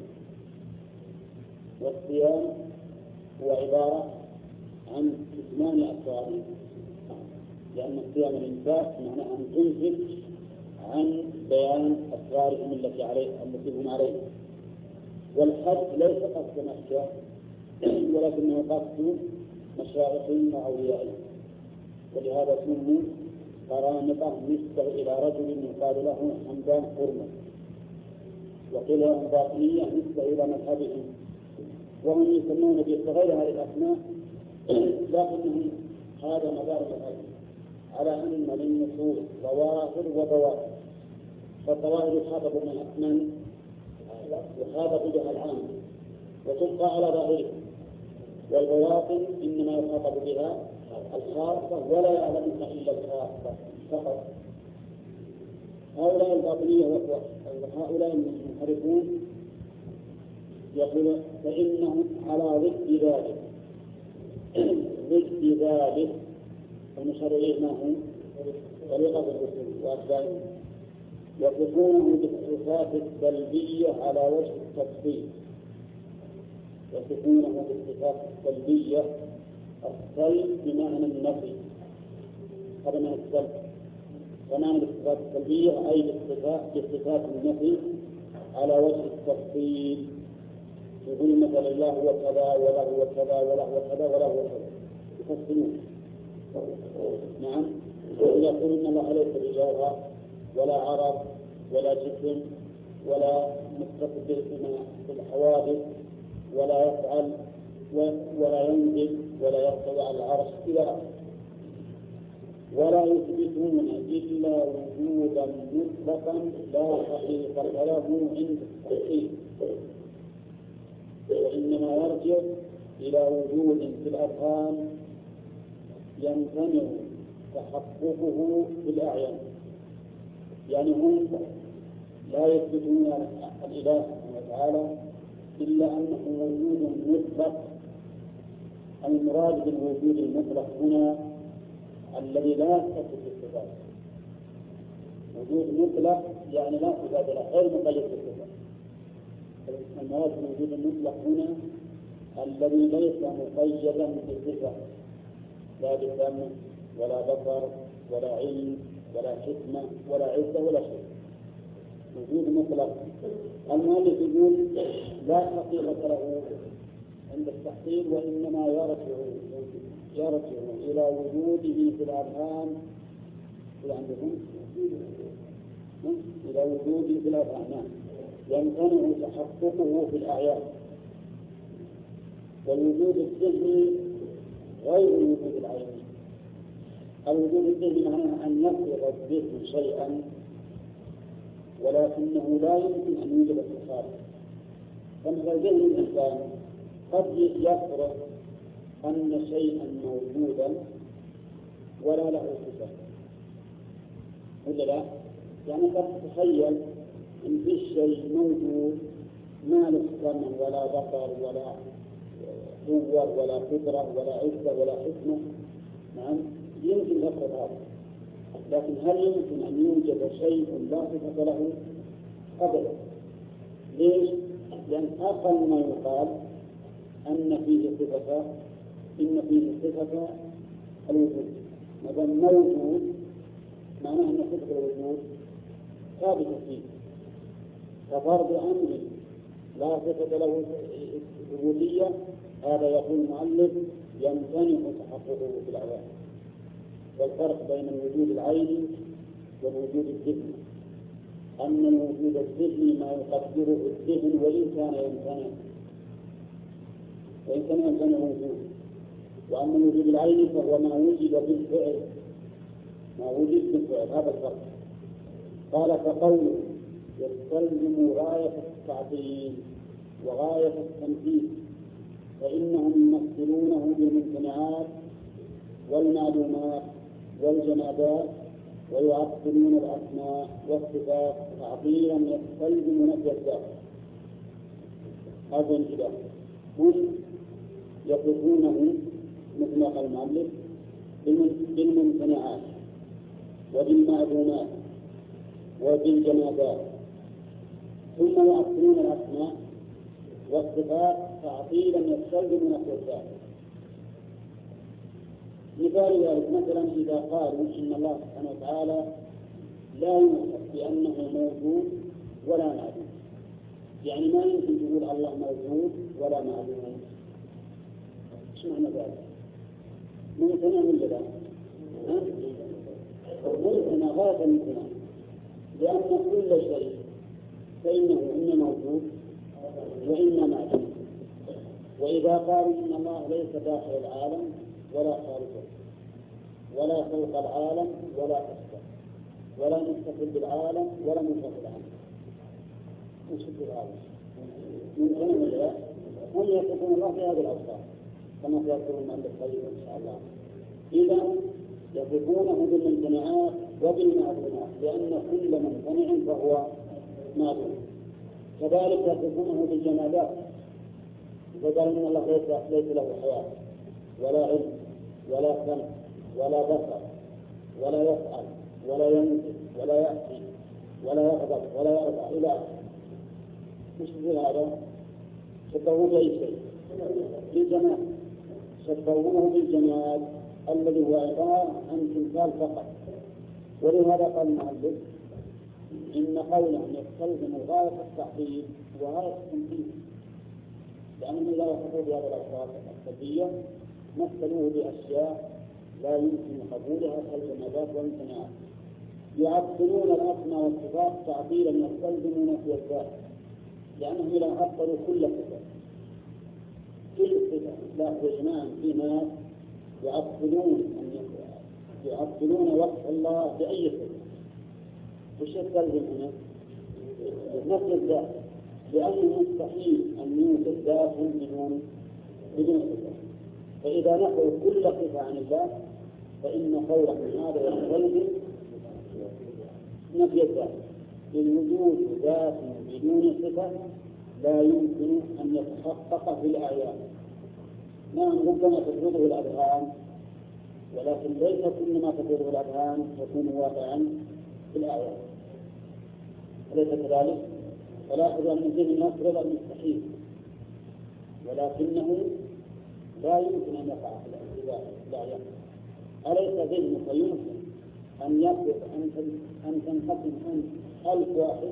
والصيام هو عبارة عن كتمان أسرارهم، لأن الصيام الإمساك معناه أن تمسك عن بيان أسرارهم التي هم عليها. والحج ليس قصد مكة ولكنه قصد مشايخهم وأوليائهم، ولهذا سموا قرامطة نسبة إلى رجل يقال له حمدان قرمة، وقيل لهم باطنية نسبة إلى مذهبهم، وهم يسمون بغير هذه الأسماء، لكنهم هذا مدار الأمر على أن للنصوص ظواهر وبواطن. فالظواهر يخاطب من يخاطب بها العام وتبقى على ظاهره، والبواطن إنما يخاطب بها الخاصة ولا يعلمها إلا الخاصة فقط. هؤلاء الباطنية وهؤلاء المنحرفون يقول فإنهم على ضد ذلك المشار إليه ما هو طريقة الرسول وأتباعه، يصفونه بالصفات السلبية على وجه التفصيل. يصفونه بالصفات السلبية، السلب بمعنى النفي هذا معنى السلب. ومعنى الصفات السلبية أي بصفات النفي على وجه التفصيل، يقول مثلا الله هو كذا ولا هو كذا ولا هو كذا ولا هو كذا، يفصلون. نعم. يقول إن الله ليس بجوهر ولا عرض ولا جسم ولا مستقبل في الحوادث ولا يفعل ولا ينزل ولا يرتفع على العرش إلى آخره. ولا يثبتون إلا وجودا مطلقا لا حقيقة له عند التحقيق، وإنما يرجع إلى وجود في الأذهان يمتنع تحققه في الأعيان. يعني هم لا يثبتون الإله سبحانه وتعالى إلا أنه وجود مطلق. المراد بالوجود المطلق هنا الذي لا يتصف بالصفات. وجود مطلق يعني لا صفات له، غير مقيد بالصفات. المراد بالوجود المطلق هنا الذي ليس مقيدا بصفة، لا بسمع ولا بصر ولا علم ولا حكمة ولا عزة ولا شيء. وجود مطلق. المؤلف يقول لا حقيقة له عند التحصيل، وإنما يرجع إلى وجوده في الأذهان. إلى وجوده في الأذهان يمتنع تحققه في الأعيان. والوجود الذهني غير الوجود العيني. الوجود الذهني معناه أن يفرض الذهن شيئا ولكنه لا يمكن أن يوجد في الخارج. فمثل ذهن الإنسان قد يفرض أن شيئا موجودا ولا له صفة، ولا لا؟ يعني قد تتخيل أن في شيء موجود ما له سمع ولا بصر ولا قوة ولا قدرة ولا عزة ولا حكمة. نعم، يمكن يفرض هذا، لكن هل يمكن أن يوجد شيء لا صفة له؟ أبدا. ليش؟ لأن أقل ما يقال أن فيه صفة، إن فيه صفة الوجود. ما دام موجود معناه أن صفة الوجود ثابتة فيه. ففرض أمر لا صفة له وجودية، هذا يقول المؤلف يمتنع تحققه في الأعيان. والفرق بين الوجود العيني والوجود الذهني أن الوجود الذهني ما يقدره الذهن وإن كان يمتنع وجوده، وأما الوجود العيني فهو ما وجد بالفعل، هذا الفرق. قال فقوله يستلزم غاية التعطيل وغاية التمثيل، فإنهم يمثلونه بالممتنعات والمعلومات والجمادات ويعطلون الأسماء والصفات تعطيلا يستلزم نفي الذات. هذا انتباه. هم يصفونه مثل ما قال المؤلف بالممتنعات وبالمعلومات وبالجمادات، ثم يعطلون الأسماء والصفات تعطيلا يستلزم نفي الذات. مثال ذلك مثلا إذا قالوا إن الله سبحانه وتعالى لا يوصف بأنه موجود ولا معدوم، يعني ما يمكن تقول الله موجود ولا معدوم. ايش معنى ذلك؟ ممتنع ولا لا؟ ممتنع غاية الممتنع، لأن كل شيء فإنه إما موجود وإما معدوم. وإذا قالوا إن الله ليس داخل العالم ولا خارجه ولا فوق العالم ولا تحته ولا مستقل بالعالم ولا منفصل عنه، وش هذا؟ ممكن ولا لا؟ هم يصفون الله في هذه الأوصاف كما سيذكر المؤلف قريبا إن شاء الله. إذا يصفونه بالممتنعات وبالمعلومات لأن كل ممتنع فهو معلوم. كذلك يصفونه بالجمادات، فقال إن الله ليس له حياة ولا علم ولا سمع ولا بصر ولا يفعل ولا ينزل ولا يأتي ولا يغضب ولا يرضى إلى آخره. مش في هذا؟ شبهوه بأي شيء؟ بالجمال. شبهوه بالجمال الذي هو عبارة عن تمثال فقط. ولهذا قال المؤلف إن قوله يستلزم غاية التعطيل وغاية التمثيل، لأنهم إذا وصفوا بهذه الأوصاف السلبية مثلوه بأشياء لا يمكن قبولها كالجمادات والامتناعات. يعطلون الأسماء والصفات تعطيلا يستلزم نفي الذات، لأنهم إذا عطلوا كل صفة لا إجماع في ناس يعطلون وصف الله بأي صفة. وش يستلزم هنا؟ نفي الذات، لأنه مستحيل أن يوجد ذات بدون صفة. فإذا نفوا كل صفة عن الله فإن قولهم هذا يستلزم نفي الذات. لوجود ذات بدون صفة لا يمكن أن يتحقق في الأعيان. نعم ربما تفرضه الأذهان، ولكن ليس كل ما تفرضه الأذهان يكون واقعا في الأعيان، أليس كذلك؟ فلاحظ أن الذهن يفرض المستحيل، ولكنه لا يمكن أن يقع في الأعيان. أليس ذهنك يمكن أن يفرض أن تنقسم عن 1000 واحد؟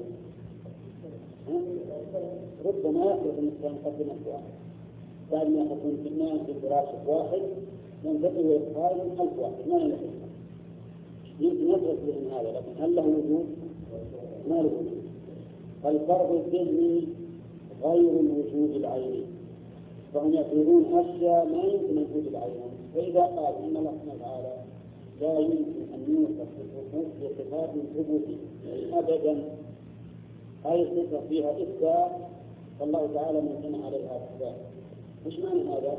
ربما يفرض أن تنقسم 1000 واحد، بعد ما تكون في الناس في فراش واحد ينتقل ويتخيل 1000 واحد، ما يمكن. يمكن يفرض ذهن هذا، لكن هل له وجود؟ ما له وجود. الفرض الذهني غير الوجود العيني، فهم يفرضون أشياء ما يمكن وجود العين. فإذا قال إن الله سبحانه وتعالى لا يمكن أن يوصف بصفات ثبوتية أبدا، أي صفة فيها إثبات فالله تعالى ممتنع عليها إثبات. مش معنى هذا؟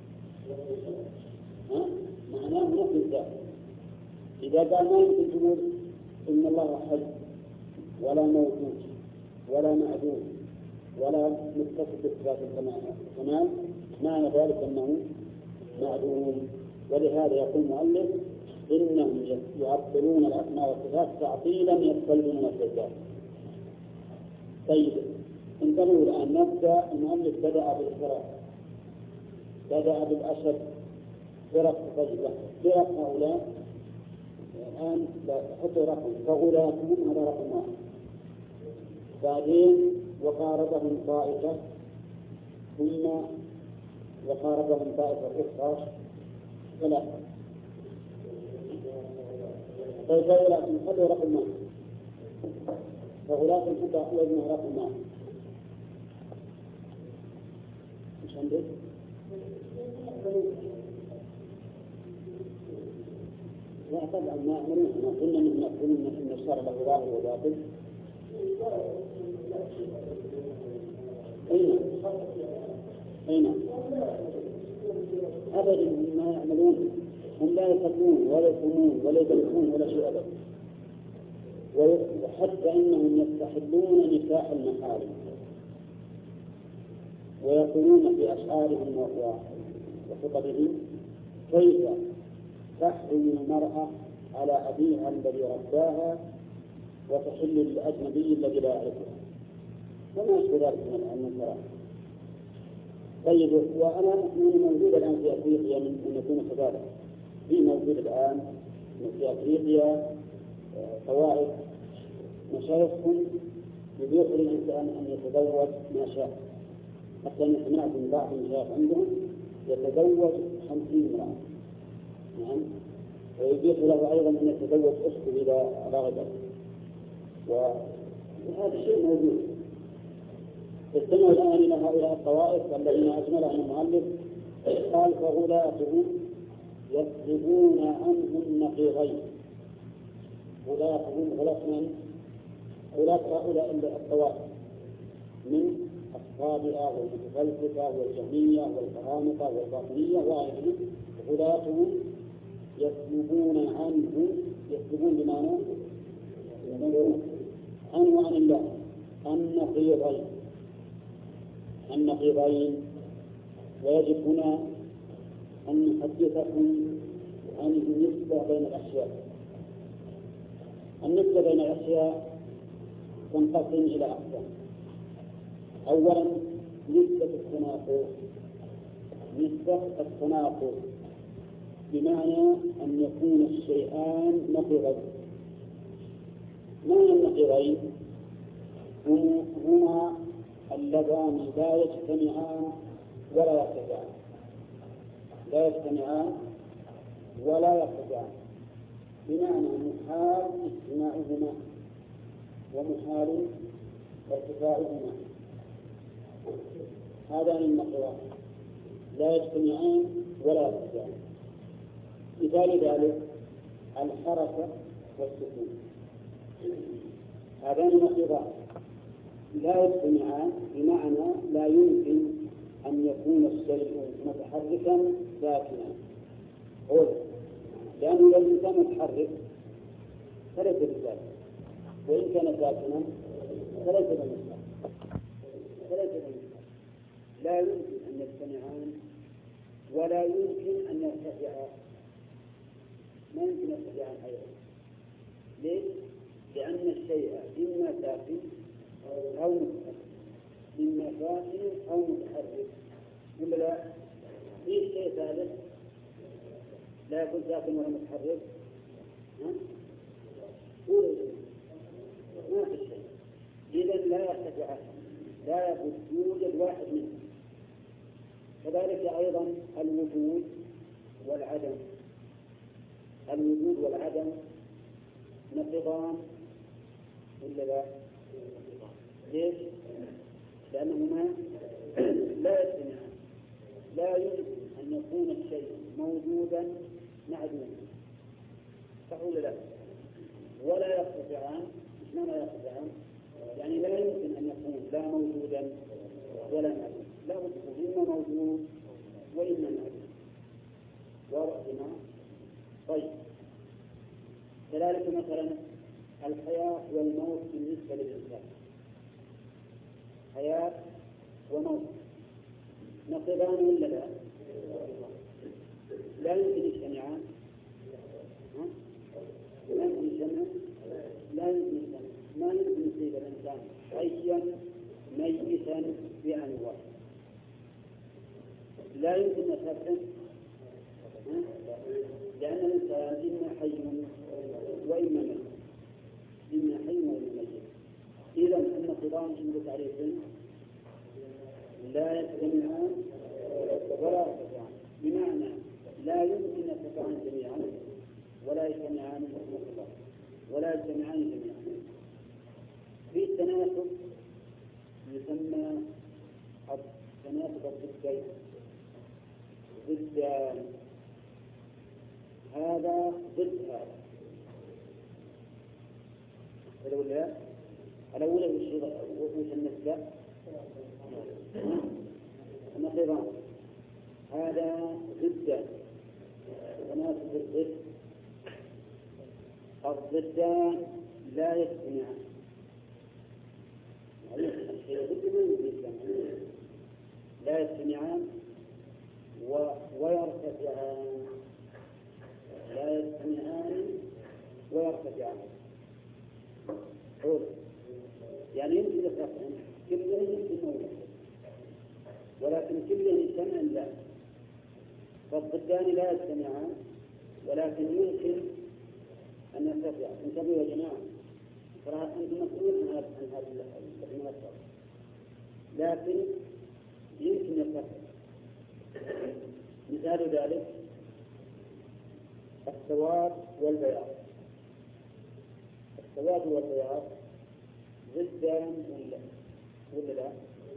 معناه نفي الذات. إذا قال ما يمكن تقول إن الله حي ولا موجود ولا معدوم ولا متصف بصفات الكمال، معنى ذلك أنه معدوم. ولهذا يقول المؤلف إنهم يعطلون الأسماء والصفات تعطيلا يستلزم نفي الذات. طيب انتبهوا الآن، نبدأ. المؤلف بدأ بالفرق، بدأ بالأشد فرق طيبة. فرق هؤلاء الآن حطوا رقم، فغلاتهم هذا رقم واحد. بعدين وقاربهم طائفة، ثم وقاربهم طائفة أخرى ثلاثة. طيب فغلاتهم حطوا رقم واحد، فغلاتهم حطوا وزنه رقم واحد. مش عندك؟ لا طبعا ما يعملون. ما قلنا إن الشرع له ظاهر وباطن. أين أبدا ما يعملون. هم لا يصلون ولا يصومون ولا يذبحون ولا شيء أبدا. وحتى إنهم يستحلون نكاح المحارم، ويقولون في أشعارهم وخطبهم كيف تحرم المرأة على أبيها الذي رباها وتحل للأجنبي الذي لا يعرفها، وما أشبه ذلك من المرأة. طيب وأنا موجود الآن في أفريقيا من يكون كذلك. في موجود الآن في أفريقيا طوائف مشايخهم يبيح للإنسان أن يتزوج ما شاء. حتى أن سمعت من بعض المشايخ عندهم يتزوج 50 امرأة. نعم. ويبيح له أيضا أن يتزوج أخته إذا رغب. وهذا الشيء موجود. استمعوا الآن إلى هؤلاء الطوائف الذين أجملهم المؤلف. قال فغلاتهم يسلبون عنهم النقيضين. غلاتهم غلات هؤلاء الطوائف من الصابئة والمتفلسفة والجهمية والقرامطة والباطنية وغيرهم. غلاتهم يسلبون عنه، يسلبون بمعنى عنه عن الله النقيضين. ويجب هنا أن نحدثكم عن النسبة بين الأشياء. النسبة بين الأشياء تنقسم إلى أقسام. أولا نسبة التناقض. بمعنى أن يكون الشيئان نقيضين. معنى النقيضين هما اللذان لا يجتمعان ولا يرتفعان، لا يجتمعان ولا يرتفعان، بمعنى محال اجتماعهما ومحال ارتفاعهما. هذان النقيضان لا يجتمعان ولا يرتفعان. مثال ذلك الحركة والسكون، هذان النقيضان لا يجتمعان، بمعنى لا يمكن أن يكون الشيء متحركا ساكنا، لأنه لو الإنسان متحرك فليس بساكن، وإن كان ساكنا فليس بمساكن. لا يمكن أن يجتمعان ولا يمكن أن يرتفعا، ما يمكن يرتفعان أيضا. ليش؟ لأن الشيء إما ساكن أو متحرك، إما ساكن أو متحرك، ولا لا؟ في شيء ثالث لا يكون ساكن ولا متحرك؟ ما في شيء. إذا لا يرتفع، لا يوجد واحد منهم. كذلك أيضا الوجود والعدم، الوجود والعدم نقيضان ولا لا؟ ليش؟ لأنهما لا يجتمعان. لا يمكن أن يكون الشيء موجودا معدوما، صح ولا لا؟ ولا يرتفعان. ايش معنى يرتفعان؟ يعني لا يمكن أن يكون لا موجودا ولا معدوما، لا بد يكون إما موجود وإما معدوم. واضح هنا؟ طيب، كذلك مثلا الحياة والموت بالنسبة للإنسان، حياة وموت نقيضان ولا لا؟ لا يمكن يجتمعان. لا يمكن يجتمعان، لا يمكن يجتمعان. ما يمكن يصيب الإنسان حيا ميتا بأن واحد، لا يمكن يستقيم، لأن الإنسان إما حي وإما ميت، إما حي وإما ميت. إذا النقيضان عند تعريف لا يجتمعان ولا يرتفعان، بمعنى لا يمكن يرتفعان جميعا ولا يجتمعان مطلقا ولا يجتمعان جميعا. في التناسب يسمى التناسب الضدين، ضدان، هذا ضد هذا. الأولى وش النسبة؟ النقيضان، هذا ضد تناسب الضد. الضدان لا يجتمعان، لا يجتمعان ويرتفعان، لا يجتمعان ويرتفعان. يعني يمكن يرتفعان كلهم يمكن موجود، ولكن كلهم يجتمعان لا. فالضدان لا يجتمعان ولكن يمكن أن يرتفع. انتبهوا يا جماعة، ترى أنتم مسؤولون عن هذا المناسبة، لكن يمكن يرتفع. مثال ذلك السواد والبياض. السواد والبياض ضدان ولا لا؟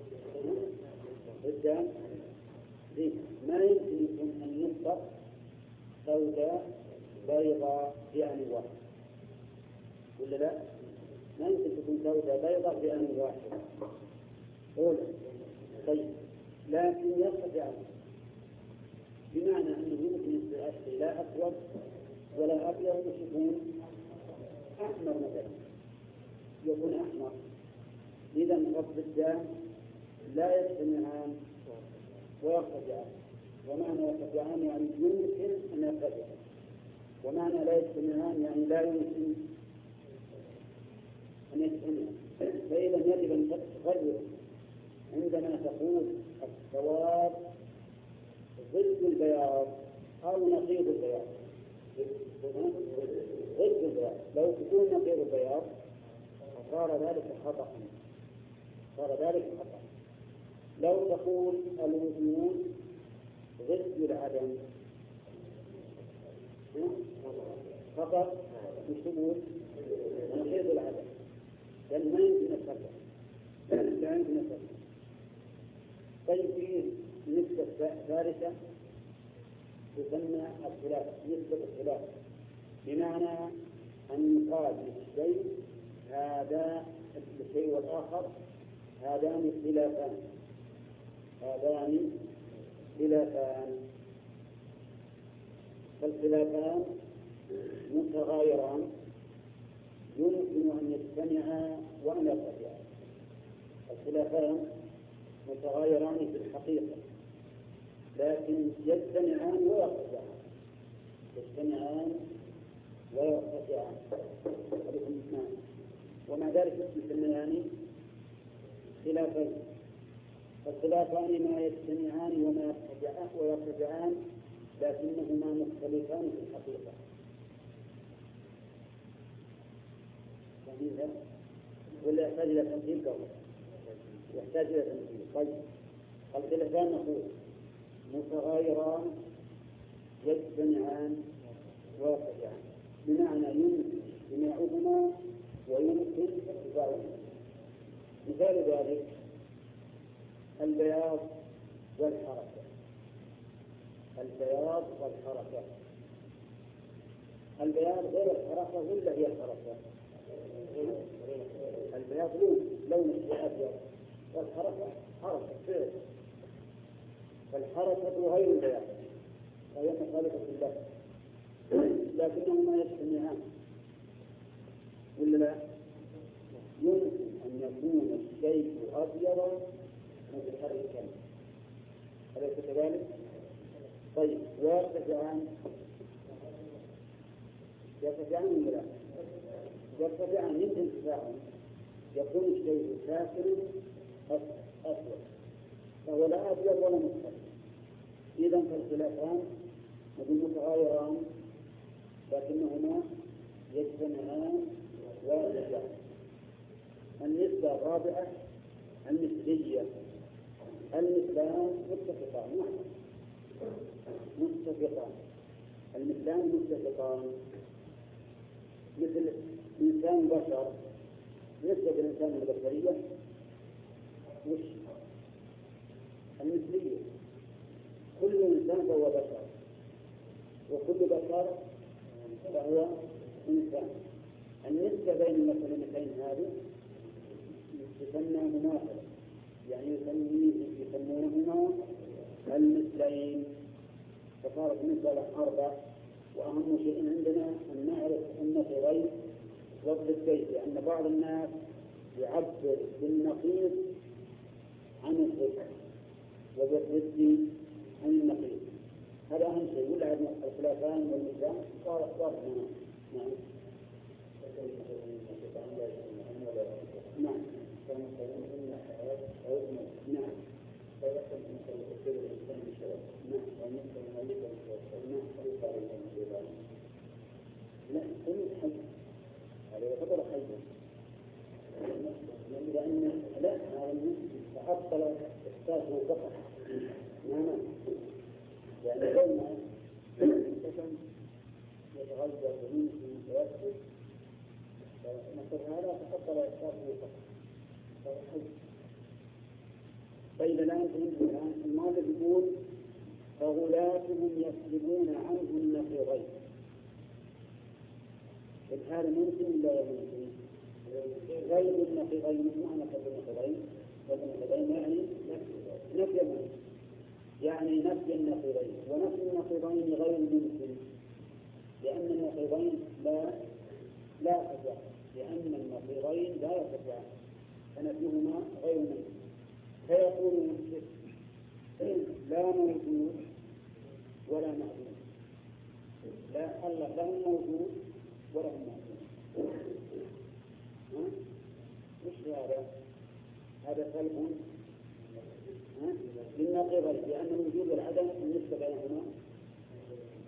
ضدان. ما يمكن يكون أن ينطق سوداء بيضاء بأن واحد ولا لا؟ ما يمكن تكون سوداء بيضاء بأن واحد. طيب، لكن يرتفع، بمعنى أنه يمكن يصير لا أسود ولا أبيض، يكون أحمر مثلا، يكون أحمر. إذا الضدان لا يجتمعان ويرتفعان. ومعنى يرتفعان يعني يمكن أن يرتفعان، ومعنى لا يجتمعان يعني لا يمكن أن يجتمعان. فإذا يجب أن تفرق عندما تقول السواد ضد البياض أو نقيض البياض ضد البياض. لو تكون نقيض البياض صار ذلك خطأ، صار ذلك خطأ. لو تقول الوجود ضد العدم فقط بثبوت نقيض العدم، لأن ما يمكن الخطأ، لا يمكن الخطأ. طيب في نسبة ثالثة تسمى الخلاف، نسبة الخلاف، بمعنى أن يقال للشيء هذا الشيء والآخر هذان خلافان، هذان خلافان. فالخلافان متغايران يمكن أن يجتمعا وأن يرتفعا. الخلافان متغايران في الحقيقة لكن يجتمعان ويرتفعان، يجتمعان ويرتفعان. ومع ذلك يسميان خلافين. فالخلافان ما يجتمعان وما يرتفعان لكنهما مختلفان في الحقيقة. فهذا ولا يحتاج إلى تمثيل قبل؟ يحتاج إلى تمثيل. طيب الخلافان نقول متغايران يجتمعان ويرتفعان، بمعنى يمكن اجتماعهما ويمكن ارتفاعهما. مثال ذلك البياض والحركة. البياض والحركة، البياض غير الحركة ولا هي الحركة؟ البياض لون أبيض والحركة حركة فعل. فالحركة غير البياض وهي مخالفة لله، لكنهما يجتمعان ولا لا؟ يمكن أن يكون الشيء أبيض متحركا، أليس كذلك؟ طيب ويرتفعان ولا لا؟ يرتفعان من ارتفاعهم يكون الشيء ساكن أسود فهو لا أبيض ولا متحرك. إذا فالخلافان متغايران لكنهما يجتمعان ويرتفعان. النسبة الرابعة المثلية. المثلان متفقان، المثلان متفقان. مثل إنسان بشر، نسبة الإنسان البشرية وش المثلية؟ كل إنسان فهو بشر وكل بشر فهو إنسان. النسبة بين المثلين هذه تسمى مماثلة، يعني يسمونهما المثلين. فصارت المثلة 4. وأهم شيء عندنا أن نعرف النقيضين والضدين، لأن بعض الناس يعبر بالنقيض عن الضد وبالضد عن النقيض. هذا أهم شيء. ولا الخلافان والمثلان واضح معنا. نعم. نعم. نعم. فيحصل مثل تفسير الإنسان بالشرع. نعم. ومثل مالك الشرع. نعم. فيقال الإنسان لا كل حي هذا يعتبر حيا، لأن لا هذا تعطل إحساسه فقط. نعم. يعني لما يتغير ويمكن ويكتب فنقول هذا تعطل إحساسه فقط. طيب الآن المؤلف يقول فغلاتهم يسلبون عنه النقيضين. هذا ممكن ولا يمكن؟ غير النقيضين معنى النقيضين يعني نفي المعنى، يعني نفي النقيضين. ونفي النقيضين غير ممكن لأن النقيضين لا يرتفعان، لأن النقيضين لا يرتفعان فنفيهما غير ممكن. فيقول لا موجود ولا معدوم. لا الله لا موجود ولا معدوم. وش هذا؟ هذا سلب للنقيضين، لأن الوجود والعدم النسبة بينهما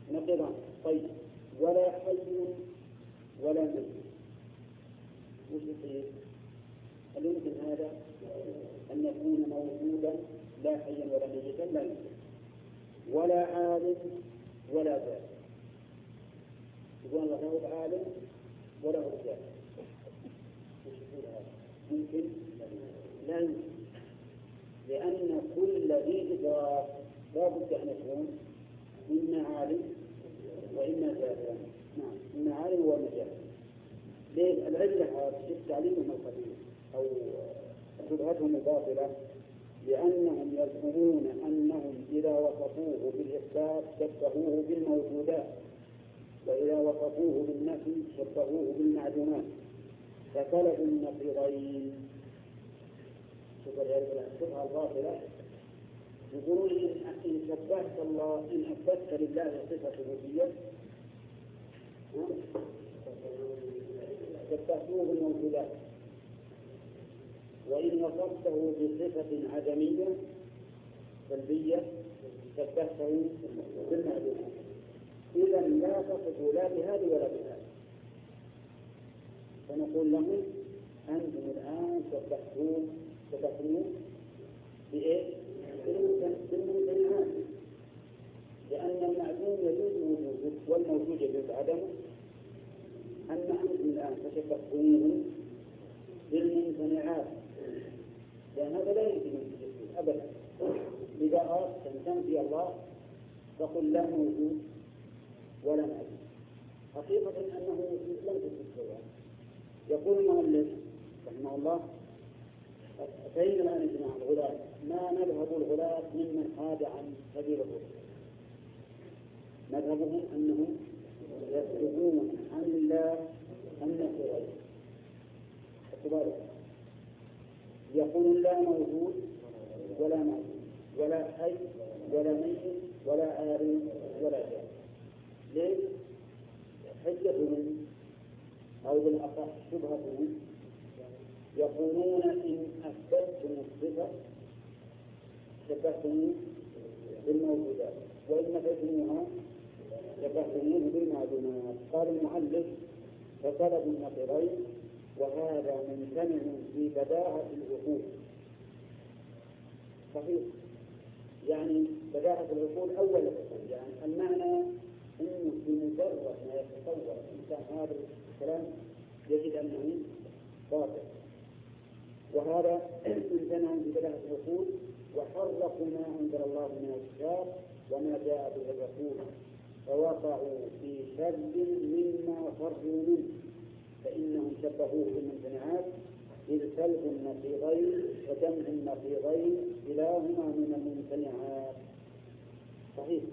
نقضان. طيب ولا حي ولا ميت، وش يصير؟ هل يمكن هذا أن يكون موجودا لا حيا ولا ميتا؟ لا يمكن. ولا عالم ولا جاهل، يقول الله له عالم ولا هو جاهل، وش يقول هذا؟ ممكن؟ لا يمكن، لأن كل ذي إدراك لا بد أن يكون إما عالم وإما جاهل. نعم، إما عالم وإما جاهل. ليه؟ العلة في تعليمهم القديم أو شبهتهم الباطلة، لأنهم يزعمون أنهم إذا وصفوه بالإثبات شبهوه بالموجودات، وإذا وصفوه بالنفي شبهوه بالمعلومات، فطلبوا النقيضين. الشبهة الباطلة يقولون إن شبهت الله، إن أثبتت لله صفة ربوبية شبهته بالموجودات، وإن وصفته بصفة عدمية سلبية شبهته بالمعلومات. إذا لا تصفوا لا بهذه ولا بهذه. فنقول لهم أنتم الآن شبهتموه بإيه؟ بالممتنعات، لأن المعلوم يجوز وجوده والموجود يجوز عدمه. أما أنتم الآن فشبهتموه بالممتنعات، لأن هذا لا يمكن أبدا. إذا أردت أن تنفي الله فقل لا موجود ولا معلوم. حقيقة أنه لم تستطيع. يقول المؤلف رحمه الله: أتينا الآن اجتماع الغلاة، ما مذهب الغلاة ممن حاد عن سبيل الرسل؟ مذهبهم أنهم يسلكون عن الله النفي غيره، يقولون لا موجود ولا معلوم ولا حي ولا ميت ولا عارف ولا جاهل. ليش؟ حجتهم أو بالأصح شبهتهم يقولون إن أثبتتم الصفة شبهتم بالموجودات، وإن نفيتموها شبهتموه بالمعلومات. قال المؤلف: فطلب النقيضين، وهذا ممتنع في بداهة العقول. صحيح، يعني بداهة العقول أول العقول، يعني المعنى أنه بمجرد ما يتصور الإنسان هذا الكلام يجد أنه باطل، وهذا امتنع في بداهة العقول، وحرقوا ما أنزل الله من الكتاب وما جاء به الرسول، فوقعوا في شر مما فروا منه، فإنهم شبهوه بالممتنعات، إذ سلب النقيضين وجمع النقيضين كلاهما من الممتنعات. صحيح؟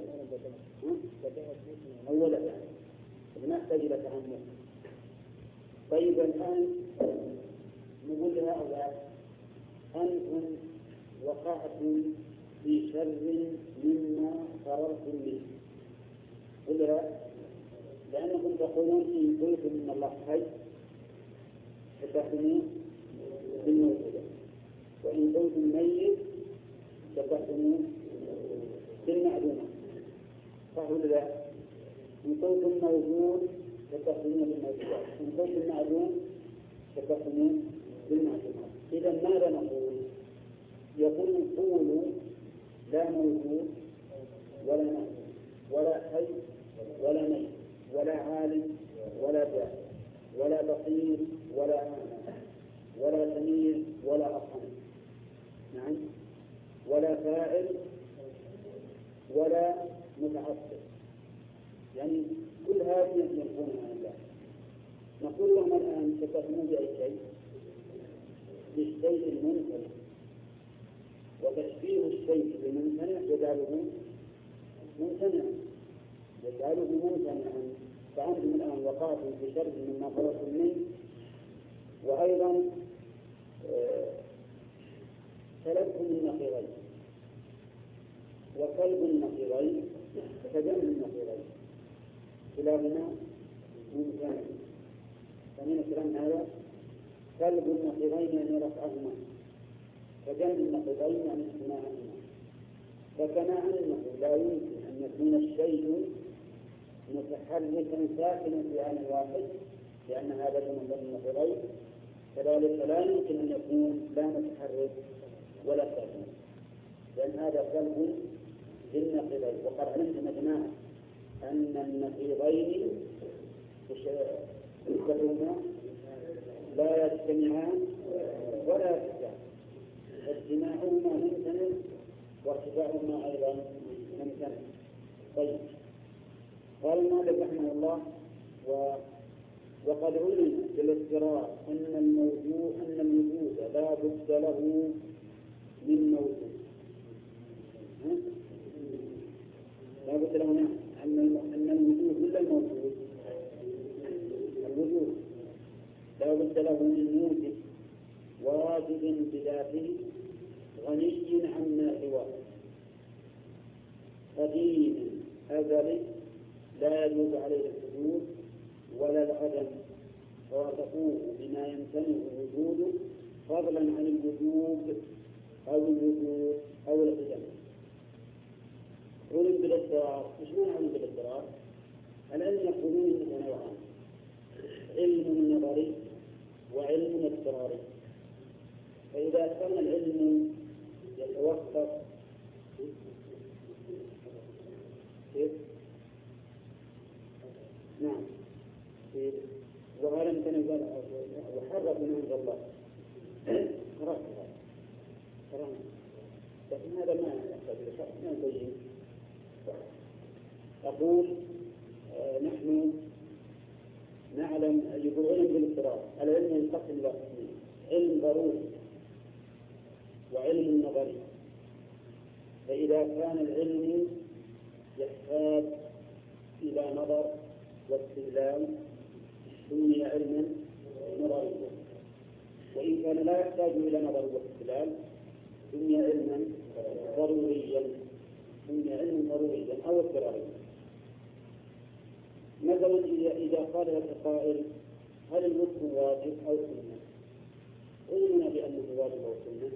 أولا نحتاج إلى تأمل. طيب الآن نقول لهؤلاء: أنتم وقعتم في شر مما فررتم منه. قل لا، لأنكم تقولون إن قلتم إن الله حي شبهتموه بالموجودة، وإن قلتم ميت شبهتموه بالمعلومة. صح ولا لا؟ إن قلتم موجود شبهتموه بالموجودات، إن قلتم معلوم شبهتموه بالمعلومات. إذا ماذا نقول؟ يقول: قولوا لا موجود ولا معلوم ولا حي ولا ميت ولا عالم ولا جاهل ولا بصير ولا أعمى ولا سميع ولا أصم، نعم، ولا فاعل ولا متعصب، يعني كل هذه يكون عن الله. نقول لهم الآن: شبهتموه بأي شيء؟ بالشيء الممتنع، وتشبيه الشيء بالممتنع يجعله ممتنعا، فأنتم الآن وقعتم في شر مما فررتم منه، وأيضا سلبتم النقيضين، وسلب النقيضين كجمع النقيضين كلاهما ممتنع. فمن الكلام هذا سلب النقيضين يعني رفعهما، كجمع النقيضين يعني اجتماعهما. فكما أنه لا يمكن أن يكون الشيء متحركا ساكنا في آن واحد لأن هذا من ضمن النقيضين، كذلك لا يمكن أن يكون لا متحرك ولا ساكن، لأن هذا سلب للنقيضين. وقد علمتم يا جماعة أن النقيضين لا يجتمعان ولا يرتفعان، اجتماعهما ممتنع وارتفاعهما أيضا ممتنع. طيب، قال المؤلف رحمه الله: وقد علم بالاضطرار أن الوجود لا بد له من موجود. لا بد له أن الوجود ولا الموجود؟ الوجود لا بد له من موجب واجب بذاته غني عما سواه قديم أزلي لا يجوز عليه الحدود ولا العدم، ووصفوه بما يمتنع وجوده فضلا عن الوجود أو الوجود أو العدم. علم بالاضطرار. مش معنى علم بالاضطرار؟ العلم يقولون انه نوعان: علم نظري وعلم اضطراري. فإذا كان العلم يتوقف نعم وعلم تنزل وحرك من عند الله خلاص، لكن هذا ما يحتاج إلى شرح، ما يبين. أقول نحن نعلم يقول علم بالاضطرار. العلم ينقسم إلى قسمين: علم ضروري وعلم نظري. فإذا كان العلم يحتاج إلى نظر واستدلال سمي علما نظريا، وإن كان لا يحتاج إلى نظر واستدلال سمي علما ضروريا، سمي علما ضروريا أو اضطراريا. مثلا إذا قال لك قائل: هل الوتر واجب أو سنة؟ علمنا بأنه واجب أو سنة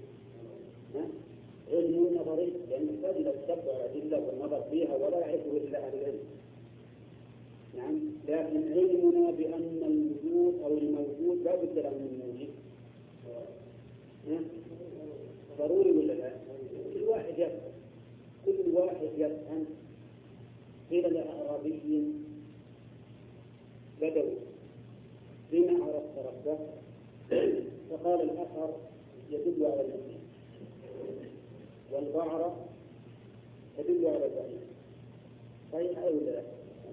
علم نظري، لأن يحتاج إلى التتبع الأدلة والنظر فيها ولا يعرفه إلا أهل العلم. نعم، لكن علمنا بأن الوجود أو الموجود لا بد له من موجب ضروري ولا لا؟ كل واحد يفهم. قيل لأعرابي بدوي: بما عرفت ربك؟ فقال: الأثر يدل على المسيح، والبعرة تدل على البعير. صحيح أو لا؟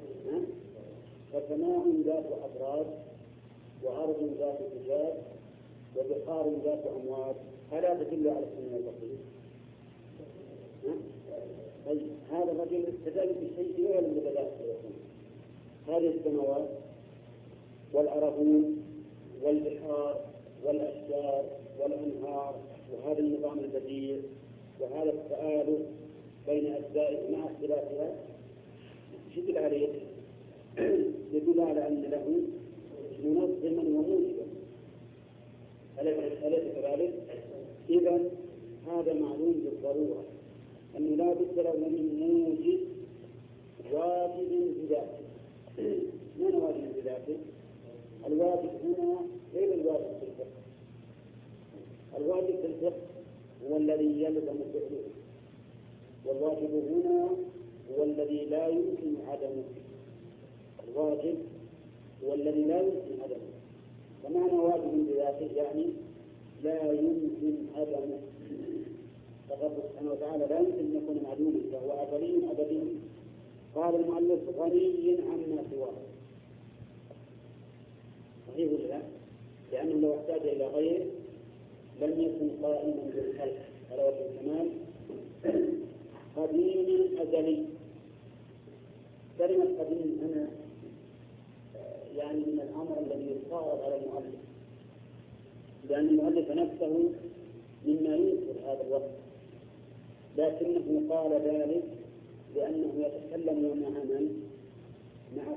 فسماء ذات أبراج، وأرض ذات فجاج، وبحار ذات أمواج، ألا تدل على السماء والبحر؟ طيب، هذا الرجل استدل بشيء يعلم بدلاله هذه السماوات والأرضون والبحار والأشجار والأنهار، وهذا النظام البديع، وهذا التآلف بين أجزائه مع اختلافها، يدل عليه يدل على أن له منظما وموجبا. أليس كذلك؟ إذن هذا معلوم بالضرورة أنه لا بد له من موجب واجب بذاته. من واجب بذاته؟ الواجب هنا غير الواجب في الفقه. الواجب في الفقه هو الذي يلزم فعله، والواجب هنا هو الذي لا يمكن عدمه. الواجب هو الذي لا يمكن عدمه. فمعنى واجب بذاته يعني لا يمكن عدمه. فالرب سبحانه وتعالى لا يمكن أن يكون معلوما، فهو أزلي أبدي. قال المؤلف: غني عما سواه. صحيح ولا لا؟ لأنه لو احتاج إلى غيره لم يكن قائما بالخلق على وجه الكمال. قديم أزلي. كلمة قديم هنا يعني من الأمر الذي يصعب على المؤلف، لأن المؤلف نفسه مما ينكر هذا الوصف، لكنه قال ذلك لأنه يتكلم مع من؟ مع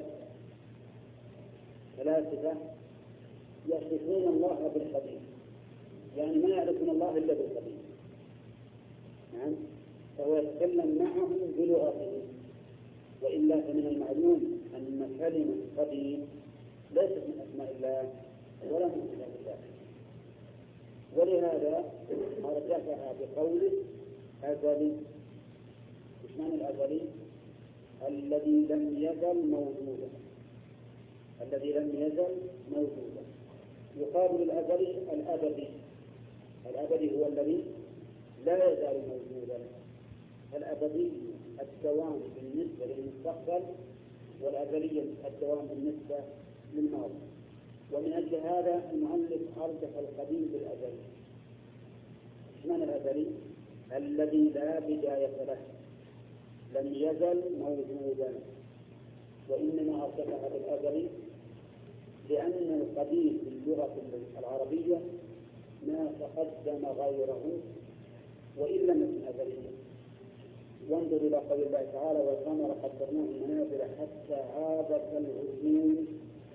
فلاسفة يصفون الله بالقديم، يعني ما يعرفون الله إلا بالقديم. نعم، فهو يتكلم معهم بلغتهم، وإلا فمن المعلوم أن كلمة قديم ليست من أسماء الله ولا من صفات الله، ولهذا أرجحها بقوله أزلي. وش معنى الأزلي؟ الذي لم يزل موجودا، الذي لم يزل موجودا. يقابل الأزلي الأبدي، الأبدي هو الذي لا يزال موجودا. الأبدي الدوام بالنسبة للمستقبل، والأزلية الدوام بالنسبة للماضي. ومن أجل هذا المؤلف أرجح القديم بالأزلي. ايش معنى الأزلي؟ الذي لا بداية له، لم يزل موجودا. وإنما أرجحها بالأزلي لأن القديم في اللغة العربية ما تقدم غيره وإن لم يكن أزليا. وانظر إلى قول الله تعالى: والقمر قدرناه منازل حتى عاد كالعرجون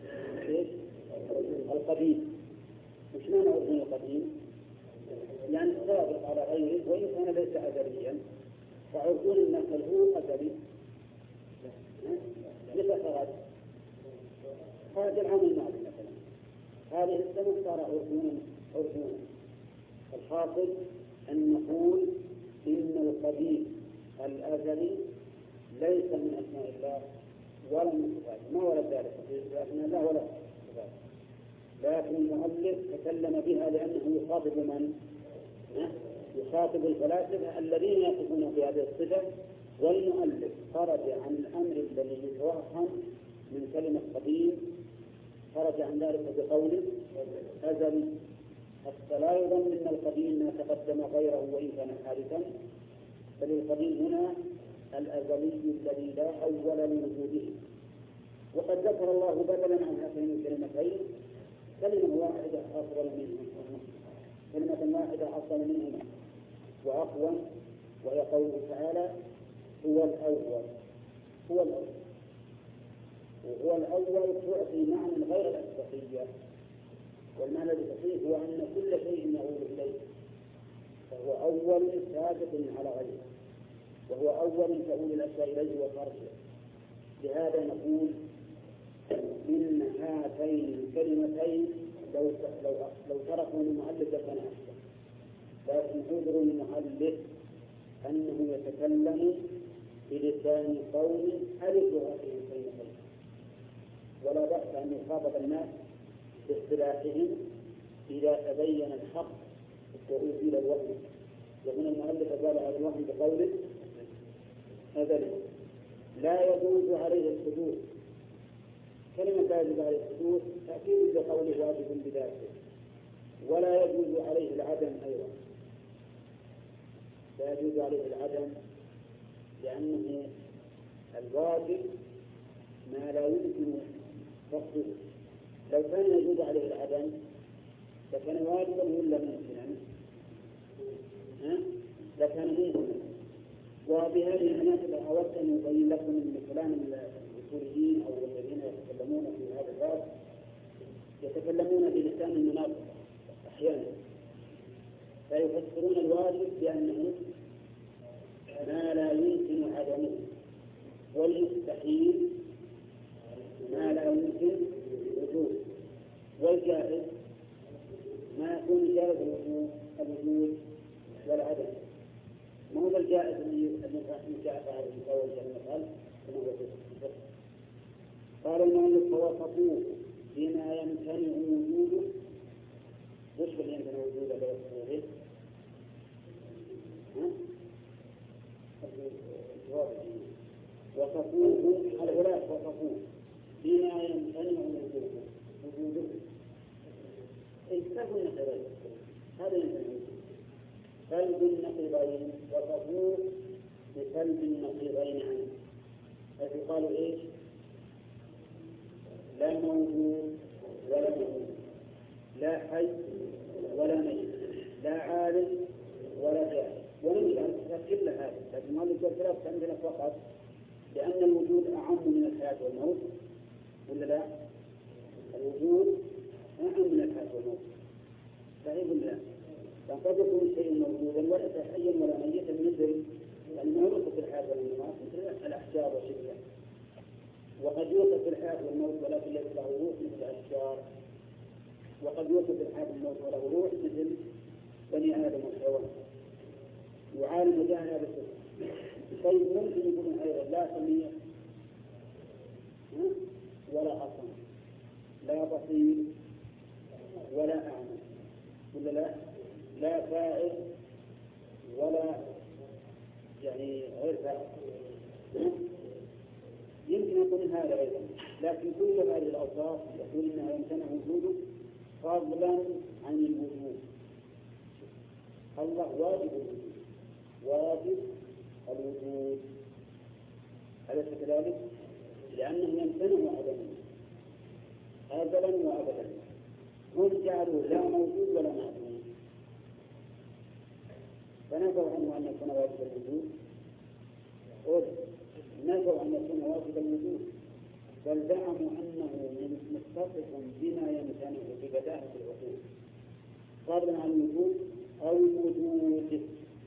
القديم. وش معنى عرجون القديم؟ يعني سابق على غيره وإن كان ليس أزليا. فعرجون النخل هو أزلي، متى خرج؟ خرج العام الماضي مثلا، هذه السنة صار عرجون. الحاصل أن نقول إن القديم الأزلي ليس من أسماء الله ولا من صفاته، ما ورد ذلك في أسماء الله ولا صفاته، لكن المؤلف تكلم بها لأنه يخاطب من؟ يخاطب الفلاسفة الذين يقفون في هذه الصفة. والمؤلف خرج عن الأمر الذي يتوهم من كلمة قديم، خرج عن ذلك بقوله أزلي، حتى لا يظن أن القديم ما تقدم غيره وإن كان حادثا، بل القديم هنا الأزلي الذي لا أول لوجوده. وقد ذكر الله بدلا عن هاتين الكلمتين كلمة واحدة أفضل منهما، كلمة واحدة أفضل منهما وأقوى، وهي قوله تعالى: هو الأول. هو الأول، وهو الأول تعطي معنى غير الأسبقية. والمعنى الأسبقي هو أن كل شيء يعود إليه، فهو أول سابق على غيره، وهو أول تؤول الأشياء إليه وترجع. لهذا نقول إن هاتين الكلمتين لو تركوا المؤلف لكان أحسن، لكن عذر المؤلف أنه يتكلم بلسان قوم ألفوا هذه الكلمتين، ولا بأس أن يخاطب الناس باصطلاحهم إذا تبين الحق وأزيل الوهم. وهنا المؤلف قال هذا الوهم بقوله أزلي لا يجوز عليه الحدوث. كلمة لا يجوز عليه الحدوث تأكيد لقوله واجب بذاته، ولا يجوز عليه العدم أيضا. لا يجوز عليه العدم لأنه الواجب ما لا يمكن فقده. لو كان يجوز عليه العدم لكان واجبا ولا ممكنا؟ لكان ممكنا. وبهذه المناسبة أردت أن أبين لكم من كلام الأصوليين أو الذين يتكلمون في هذا الباب يتكلمون بلسان المناطق أحيانا، فيفسرون الواجب بأنه ما لا يمكن عدمه، والمستحيل ما لا يمكن وجوده، والجائز ما يكون جائز الوجود والعدم. ما هو الجائز الذي جاء هذا المساوي كالمثال كما هو في الصفر. قال المؤلف: ووصفوه بما يمتنع وجوده. وش اللي يمتنع وجوده لا يصف به؟ وصفوه الغلاف، وصفوه بما يمتنع وجوده. اجتهوا النقيضين، هذا يمتنع وجوده. سلب النقيضين، وصفوه بسلب النقيضين عنه. حيث قالوا ايش؟ لا موجود ولا موجود، لا حي ولا ميت، لا عالم ولا جاهل. ونجد أن كل هذا، لكن ما نقول ثلاثة عندنا فقط لأن الوجود أعم من الحياة والموت، ولا لا؟ الوجود أعم من الحياة والموت، صحيح ولا لا؟ فقد يكون شيء موجودا وليس حيا ولا ميتا، مثل الموت في الحياة والموت، مثل الأحجار والشجر. وقد يوصف الحياة والموت ولكن ليس له روح مثل الأشجار، وقد يوصف الحياة والموت وله روح مثل بني آدم والحيوان، يعالج جاهل بالصدق. طيب ممكن يكون أيضا لا سميع ولا أصم، لا بصير ولا أعمى، ولا لا فاعل ولا يعني غير فاعل، يمكن يكون هذا أيضا. لكن كل هذه الأوصاف يقول إنها يمتنع وجوده فضلا عن الوجود. الله واجب الوجود، واجب الوجود، أليس كذلك؟ لأنه يمتنع عدمه أزلا وأبدا. هم جعلوا لا موجود ولا معدوم، فنفوا عنه أن يكون واجب الوجود، نفوا أن يكون واجب الوجود، بل زعموا أنه متصف بما يمتنع ببداهة العقول فضلا عن الوجود أو الوجود.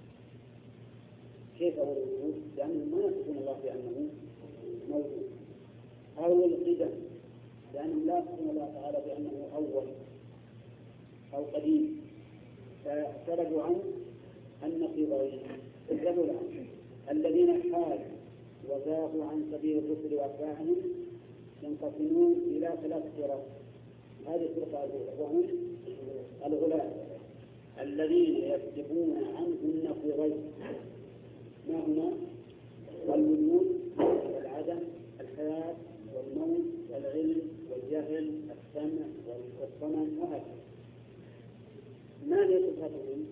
كيف هو الوجود؟ لأنه ما يصفون الله بأنه موجود، أو القدم لأنه لا يصفون الله تعالى بأنه أول أو قديم، فاعترضوا عن النقيضين. اعترضوا عنه الذين حالوا وزاغوا عن سبيل الرسل وأتباعهم ينقسمون إلى 3 فرق. هذه الفرقة الأولى وهم الغلاة الذين يكتبون عنه النقيضين، ما هما؟ الوجود والعدم، الحياة والموت، والعلم والجهل، السمع والصمم، وهكذا. ما هي صفاتهم؟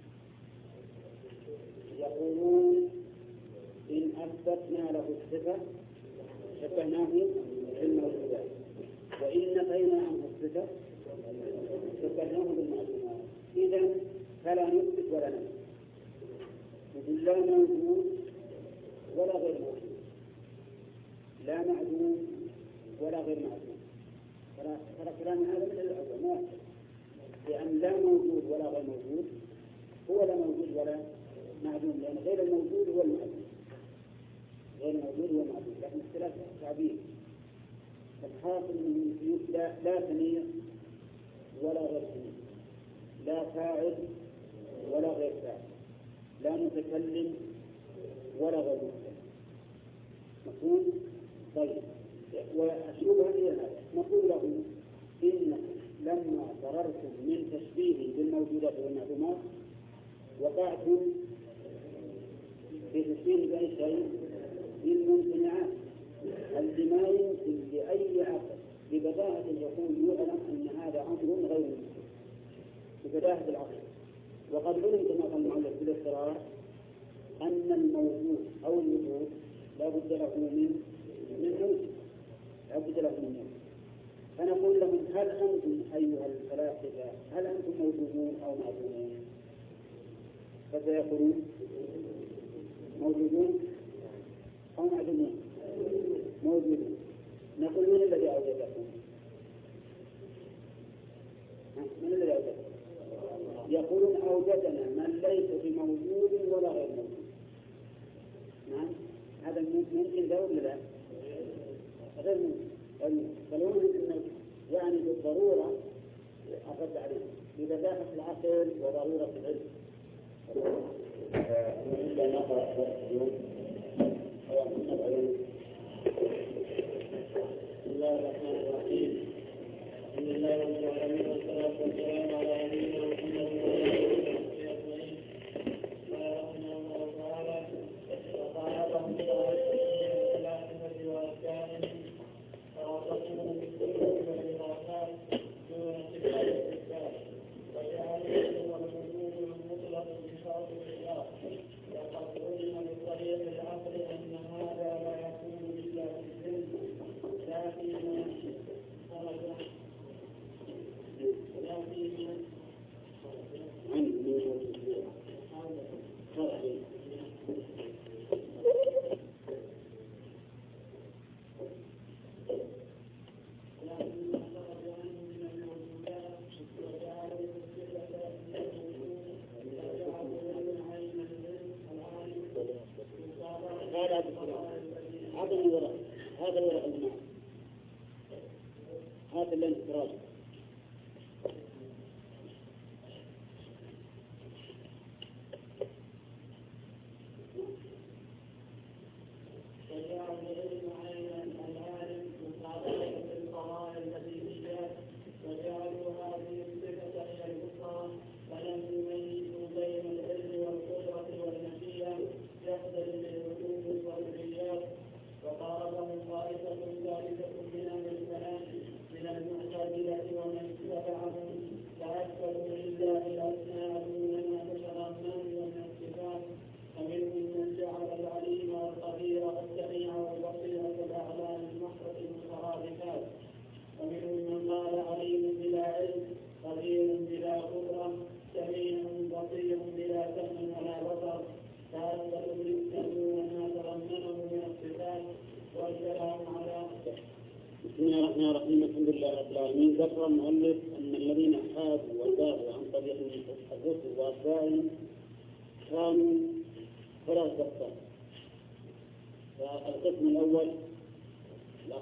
يقولون إن أثبتنا له الصفة شبهناه بالموجودات، وإن نفينا عنه الصفة شبهناه بالمعلومات. إذا فلا نثبت ولا نفي، نقول لا موجود ولا غير موجود، لا معدوم ولا غير معدوم. ترى كلام هذا من الأول ما يحصل، لأن لا موجود ولا غير موجود هو لا موجود ولا معدوم، لأن غير الموجود هو المعدوم، غير الموجود هو المعدوم، لكن اختلاف التعبير. الحاصل أنه لا سميع ولا غير سميع، لا فاعل ولا غير فاعل، لا متكلم ولا غير متكلم. مفهوم؟ طيب، والشبهة هي هذا، نقول له إن لما فررتم من تشبيهه بالموجودات والمعلومات وقعتم في تشبيه بأي شيء بالممتنعات التي ما يمكن لأي عقل ببداهة العقول يعلم أن هذا أمر غير ممكن ببداهة العقل. وقد علم كما قال المؤلف بالاضطرار أن الموجود أو الوجود لا بد له من موجود، لا بد له من موجود. فنقول لهم هل أنتم أيها الفلاسفة هل أنتم موجودون أو معدومون؟ فسيقولون موجودون أو معدومون؟ موجودون. نقول من الذي أوجدكم؟ من الذي أوجدكم؟ يقولون أوجدنا من ليس بموجود ولا غير موجود. نعم، هذا ممكن ذا ولا لا؟ غير ممكن. بل يمكن يعني بالضرورة أرد عليه ببداهة العقل وضرورة العلم. إلا نقرأ اليوم بسم الله الرحمن الرحيم. الحمد لله رب العالمين والصلاة والسلام على نبينا محمد وعلى آله وصحبه أجمعين. قال رحمه الله تعالى: وقال الفلاسفة وأشكالهم فرصتهم بالسنة والإضافات دون اتباع الاستثبات، وجعلهم والوجود المطلق بشرط الإخلاص. وقد علم بطريق العقل أن هذا لا يكون إلا في العلم، لا فيما الماء. هذا اللي انتراج. بسم الله الرحمن الرحيم. الحمد لله رب العالمين. ذكر المؤلف أن الذين حادوا وزاغوا عن طريق الرسل وأتباعهم كانوا ثلاث أقسام. فالقسم الأول لا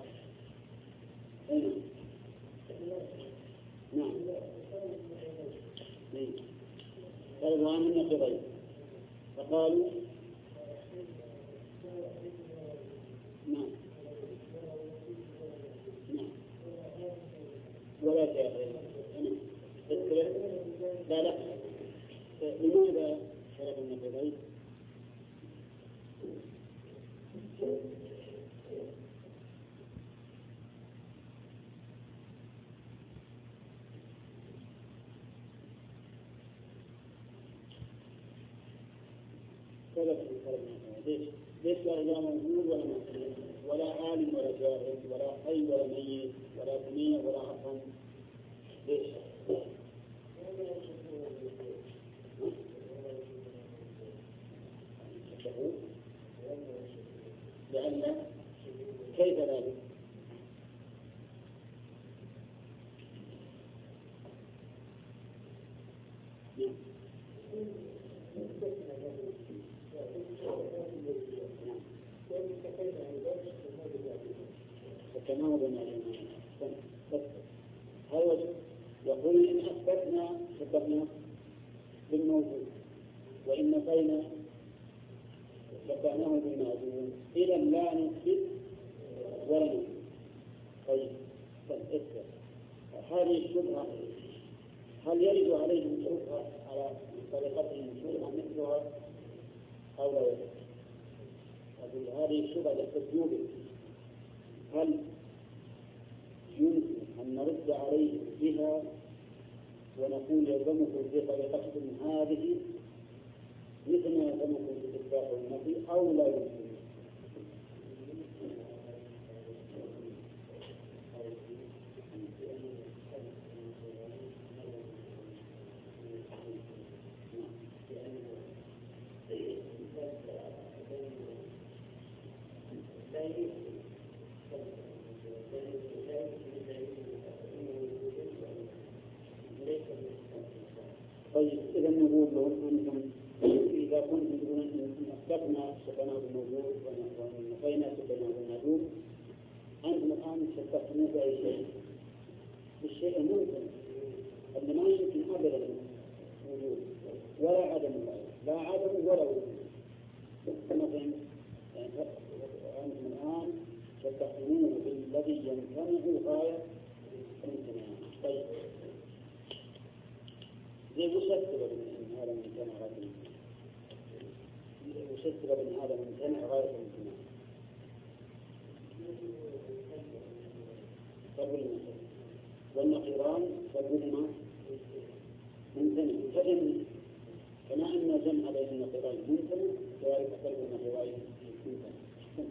نعم فرضوا من النقيضين فقالوا نعم ولا شيء لا لا لماذا شرب النقيضين؟ ليش لا موجود ولا عالم ولا جاهل ولا حي ولا ميت ولا سميع ولا عصم؟ ليش؟ لأن كيف ذلك؟ كما هو هل يقول إن أثبتنا شبهنا بالموجود وإن نفينا شبهناه بالمعدوم إذا لا نثبت ولا نثبت. طيب هذه الشبهة هل يرد عليهم شبهة على طريقتهم شبهة مثلها أو لا يرد؟ هذه الشبهة يحتجون هل يمكن أن نرد عليه بها ونقول يلزمكم بطريقتكم هذه مثل ما يلزمكم بالإثبات والنفي أو لا يمكن؟ طيب إذا نقول لهم أنتم إذا كنتم تقولون أن أثبتنا شبهناه بالموجود ونفينا شبهناه بالمعدوم أنتم الآن شبهتموه بأي شيء؟ بالشيء الممكن أن ما يمكن أبدا وجود ولا عدم، لا عدم ولا وجود. مثلا أنتم الآن شبهتموه بالذي يمتنع غاية الامتناع. طيب وش السبب من هذا الممتنع غاية الامتناع؟ وش السبب من هذا الممتنع غاية الامتناع؟ قبل المثل والنقيضان قبلهما ممتنع فجمع، كما أن جمع بين النقيضين ممتنع كذلك قلب النقيضين ممتنع.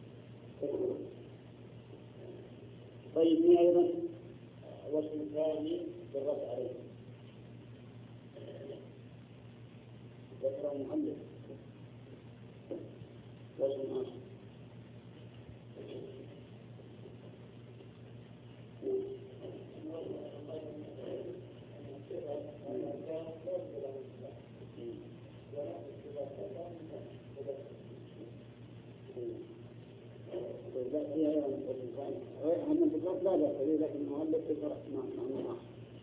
طيب ما أيضا وجه ثاني بالرد عليه ذكر المؤلف وجه آخر لا فيها أيضا وجه سبيل لكن المؤلف ذكر معنى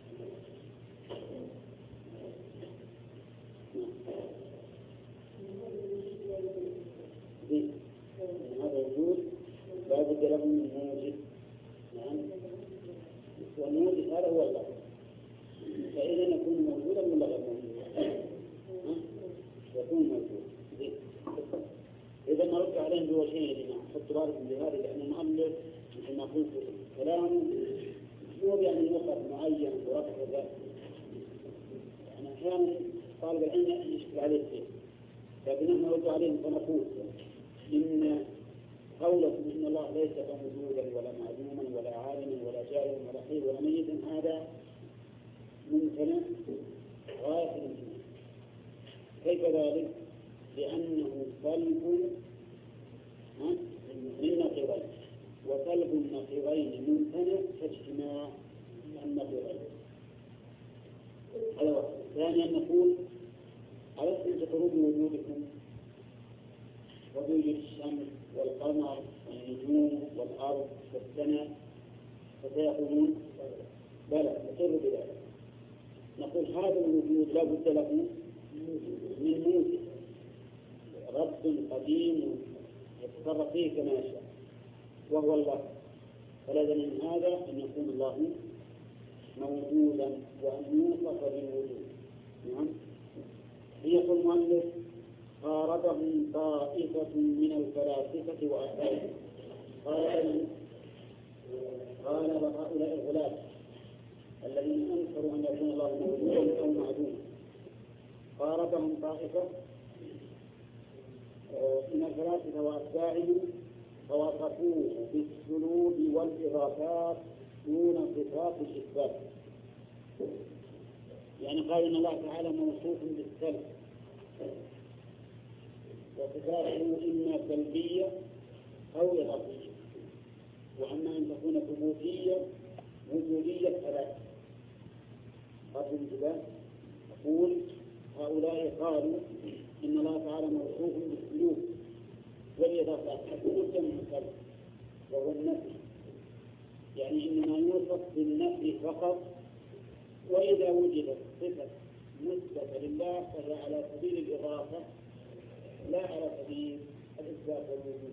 هذا وجود لا بد له من موجب. نعم، والموجب هذا هو اللفظ، فإذا يكون موجودا ولا غير موجود؟ يكون موجود. إذا نرد عليهم بوجهين يا جماعة، حطوا بالكم بهذا، لأن المؤلف مثل ما قلت كلامه مو يعني نقط معين ورفع ذات، يعني أحيانا طالب العلم يشكل عليه شيء، لكن نحن نرد عليهم فنقول إن قولكم إن الله ليس موجودا ولا معلوما ولا عالما ولا جاهلا ولا حي ولا ميتا، هذا ممتنع غاية الامتناع. كيف ذلك؟ لأنه سلب من نقيضين، وسلب النقيضين ممتنع كاجتماع النقيضين. هذا واحد. ثانيا نقول ألستم تقرون بوجودكم وبوجود الشمس والقمر والنجوم والأرض والسماء، فسيقولون بلى نقر بذلك. نقول هذا الوجود لا بد له من موجب، رب قديم يتصرف فيه كما يشاء وهو الله، فلازم من هذا أن يكون الله موجودا وأن يوصف بالوجود. نعم. يقول المؤلف قاربهم طائفة من الفلاسفة وأهلهم، قال وهؤلاء الغلاة الذين أنكروا أن يكون الله موجودا أو معدوما، قاربهم طائفة من الفلاسفة وأتباعهم فوصفوه بالسلوب والإضافات دون صفات الإثبات. يعني قال إن الله تعالى موصوف بالسلب وصفاته إما سلبية أو إضافية، وأما أن تكون ثبوتية وجودية فلا. قبل الانتباه أقول هؤلاء قالوا إن الله تعالى موصوف بالسلوك والإضافات، السلوك من السلب وهو النفي، يعني إنما يوصف بالنفي فقط، وإذا وجدت صفة مثبتة لله فهي على سبيل الإضافة لا على سبيل الإثبات والوجود.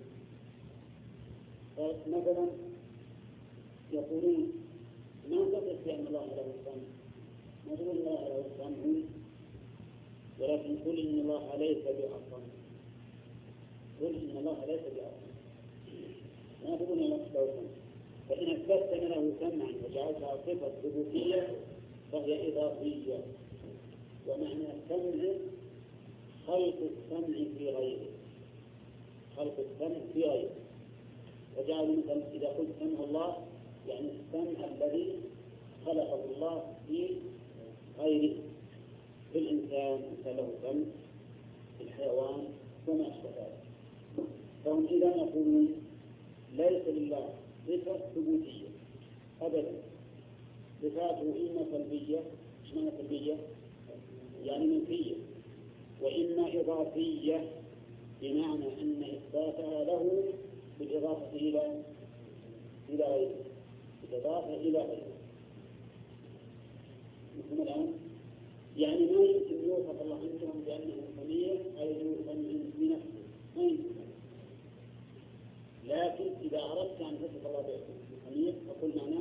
فمثلا يقولون ما تصف بأن الله له السمع، ما تقول إن الله له السمع، ولكن قل إن الله ليس بأصم، قل إن الله ليس بأصم، ما تقول إن الله له سمع. فإن أثبتت له سمعا وجعلتها صفة ثبوتية فهي إضافية، ومعنى السمع خلق السمع في غيره، خلق السمع في غيره. وجعلوا مثلا إذا قلت سمع الله يعني السمع الذي خلقه الله في غيره، في الإنسان له سمع، في الحيوان وما أشبه ذلك. فهم إذا يقولون ليس لله صفة ثبوتية أبدا، صفاته إما سلبية، إيش معنى سلبية؟ يعني منفية، وإما إضافية بمعنى أن إثباتها له بالإضافة إلى غيره، بالإضافة إلى غيره. مثل الآن يعني ما يمكن يوصف الله عندهم بأنه سميع أي سميع بنفسه، ما يمكن. لكن إذا أردت أن تصف الله بالسميع فقل معناه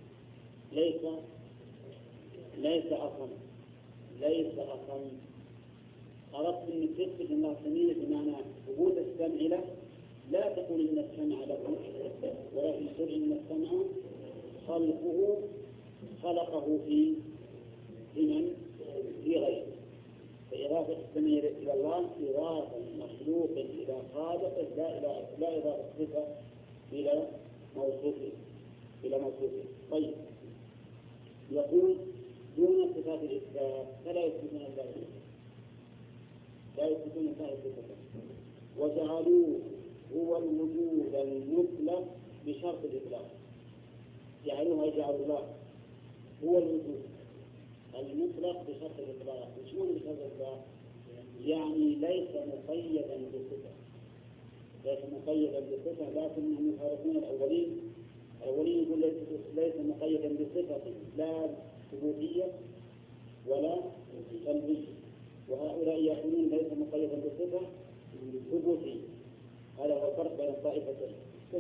ليس أصم، ليس أصم. أردت أن تثبت أن الله سميع بمعنى وجود السمع له، لا تقول إن السمع له، ولكن تقول إن السمع خلقه في من؟ في غيره. فإضافة السمع إلى الله إضافة مخلوق إلى خالقه، لا إضافة صفة إلى موصوفه. طيب، يقول دون صفات الإثبات فلا يثبتون الله، لا يثبتون الله صفته، وجعلوه هو الوجود المطلق بشرط الإطلاق. جعلوا الله هو الوجود المطلق بشرط الإطلاق. مش معنى بشرط الإطلاق؟ يعني ليس مقيدا بصفة، لكنهم يخالفون الأولين. الأولين يقول ليس بصفة لا ثبوتية ولا سلبية، وهؤلاء يقولون ليس مقيدا بصفة ثبوتية. هذا هو الفرق بين الطائفتين.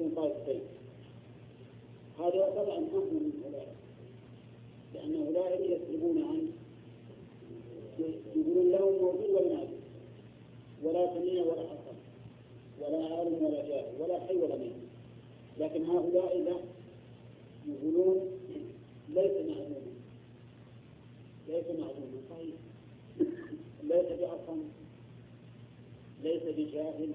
هذا يعتبر أن حكم من أولئك، لأن أولئك يسلبون عن يقولون له موجود ولا موجود، ولا سميع ولا حسن، ولا عالم ولا جاهل، ولا حي ولا ميت. لكن هؤلاء لا، يقولون ليس معلوما صحيح، ليس بأصم، ليس بجاهل.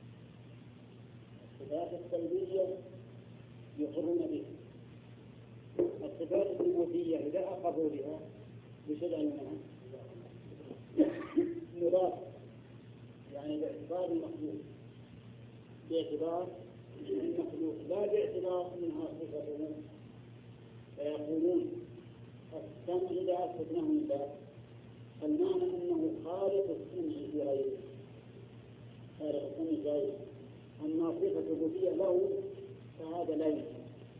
الصفات السلبية يقرون بها، الصفات الثبوتية إذا أقروا بها بشدة منها مضاف، يعني باعتبار المخلوق، باعتبار المخلوق لا باعتبار منها صفته. فيقولون السمع إذا أثبتناه من باب المعنى أنه خالق السمع في غيره، خالق السمع في غيره، أما صفة ثبوتية له فهذا لا يمكن.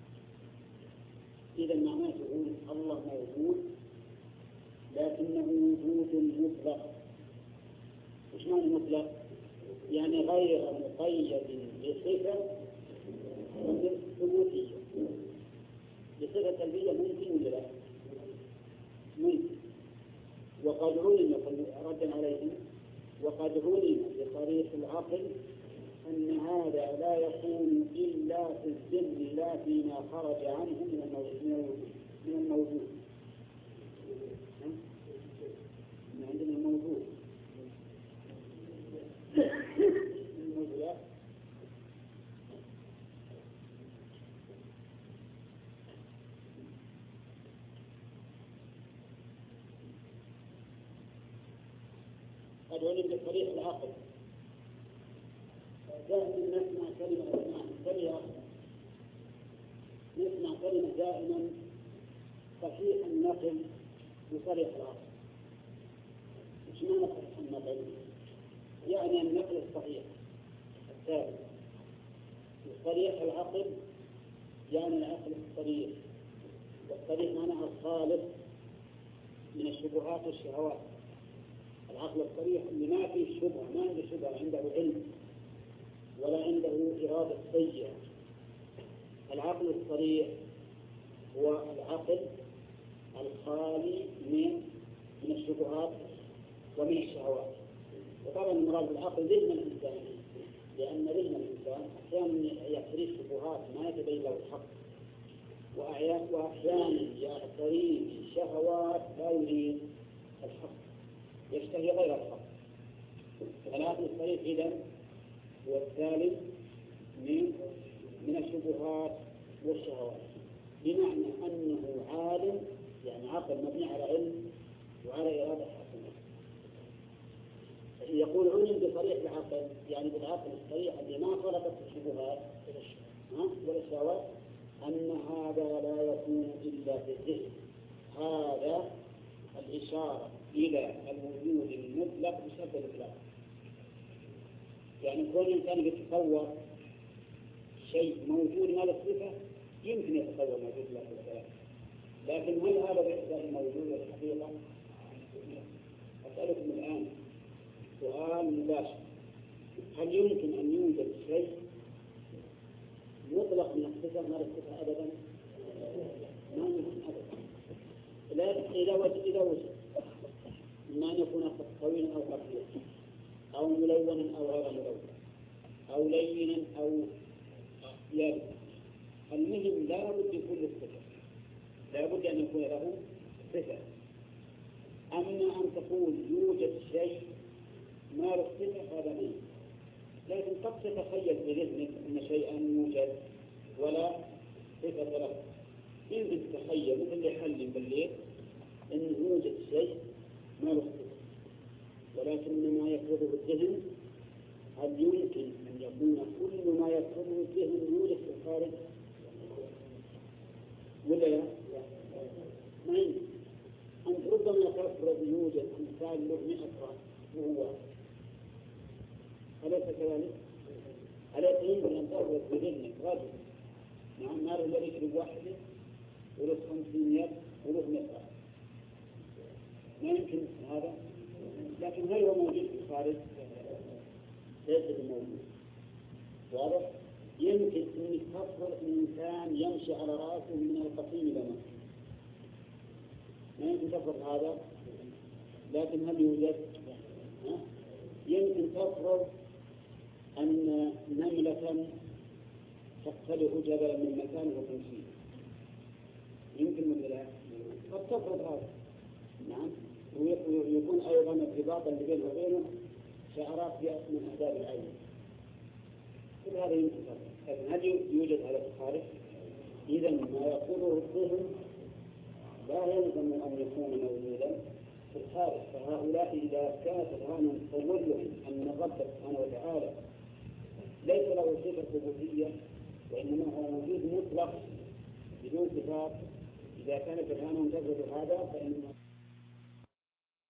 إذا معناه تقول الله موجود لكنه وجود مطلق. وش معنى مطلق؟ يعني غير مقيد بصفة ثبوتية. بصفة سلبية ممكن ولا لا؟ ممكن. وقد علم ردا عليهم، وقد علم بطريق العقل أن هذا لا يكون إلا في الذهن لا فيما خرج عنه من الموجود. عندنا الموجود قد علم بطريق العقل. دائما نسمع كلمة دائما صحيح النقل بطريق العقل. مش معنى صحيح النقل؟ يعني النقل الصحيح الثابت. بطريق العقل يعني العقل الصريح، والصريح معناها الخالص من الشبهات والشهوات. العقل الصريح اللي ما فيه شبهة، ما عنده شبهة، عنده علم ولا عنده إرادة سيئة. العقل الصريح هو العقل الخالي من الشبهات ومن الشهوات. وطبعا المراد بالعقل ذهن الإنسان، لأن ذهن الإنسان أحيانا يعتريه شبهات ما يتبين له الحق، وأحيانا يعتريه شهوات لا يريد الحق، يشتهي غير الحق. العقل الصريح إذن هو الثالث من الشبهات والشهوات، بمعنى أنه عالم، يعني عقل مبني على علم وعلى إرادة حسنة. يقول علم بطريق العقل، يعني بالعقل الصريح اللي ما خلقت الشبهات والشهوات، أن هذا لا يكون إلا في الذهن. هذا الإشارة إلى الوجود المطلق بشرط الإطلاق. يعني كون الإنسان يتصور شيء موجود ما له صفة يمكن يتصور موجود له صفة، لكن هل هذا باعتبار الموجود والحقيقة؟ أسألكم الآن سؤال مباشر: هل يمكن أن يوجد شيء مطلق من الصفة ما له صفة أبدا؟ ما يمكن أبدا. إذا وجد إما أن يكون طويلا أو قصيرا، أو ملونا أو غير ملون، أو لينا أو يابس، المهم لا بد يكون له صفة، لا بد أن يكون له صفة. أما أن تقول يوجد شيء ما له صفة هذا منه، لكن قد تتخيل بذهنك أن شيئا يوجد ولا صفة له. يمكن تتخيل مثل اللي يحلم بالليل أن يوجد شيء ما له صفة، ولكن ما يفرضه الذهن هل يمكن أن يكون كل ما يفرضه الذهن يوجد في الخارج ولا لا؟ ما يمكن. أنت ربما تفرض يوجد إنسان له 100 رأس وهو، أليس كذلك؟ أليس يمكن أن تفرض بذهنك رجل نعم ما له إلا رجل واحدة وله 50 يد وله 100 رأس، ما يمكن هذا. لكن هل هو موجود في الخارج؟ ليس بموجود. واضح؟ يمكن أن تفرض إنسان يمشي على رأسه من القصيم إلى مكة، ما يمكن تفرض هذا. لكن هل يوجد؟ يمكن تفرض أن نملة تقتلع جبلا من مكان وتمشي، يمكن من لا قد تفرض هذا. نعم. ويكون أيضا ارتباطا بينه وبينه شعرات من أهداب العين، كل هذا يمكن. لكن هل يوجد هذا في الخارج؟ إذا ما يقوله الذهن لا يلزم أن يكون موجودا في الخارج. فهؤلاء إذا كانت الغنم تظلهم أن الرب سبحانه وتعالى ليس له صفة ثبوتية وإنما هو موجود مطلق بدون صفات، إذا كانت الغنم تثبت هذا فإن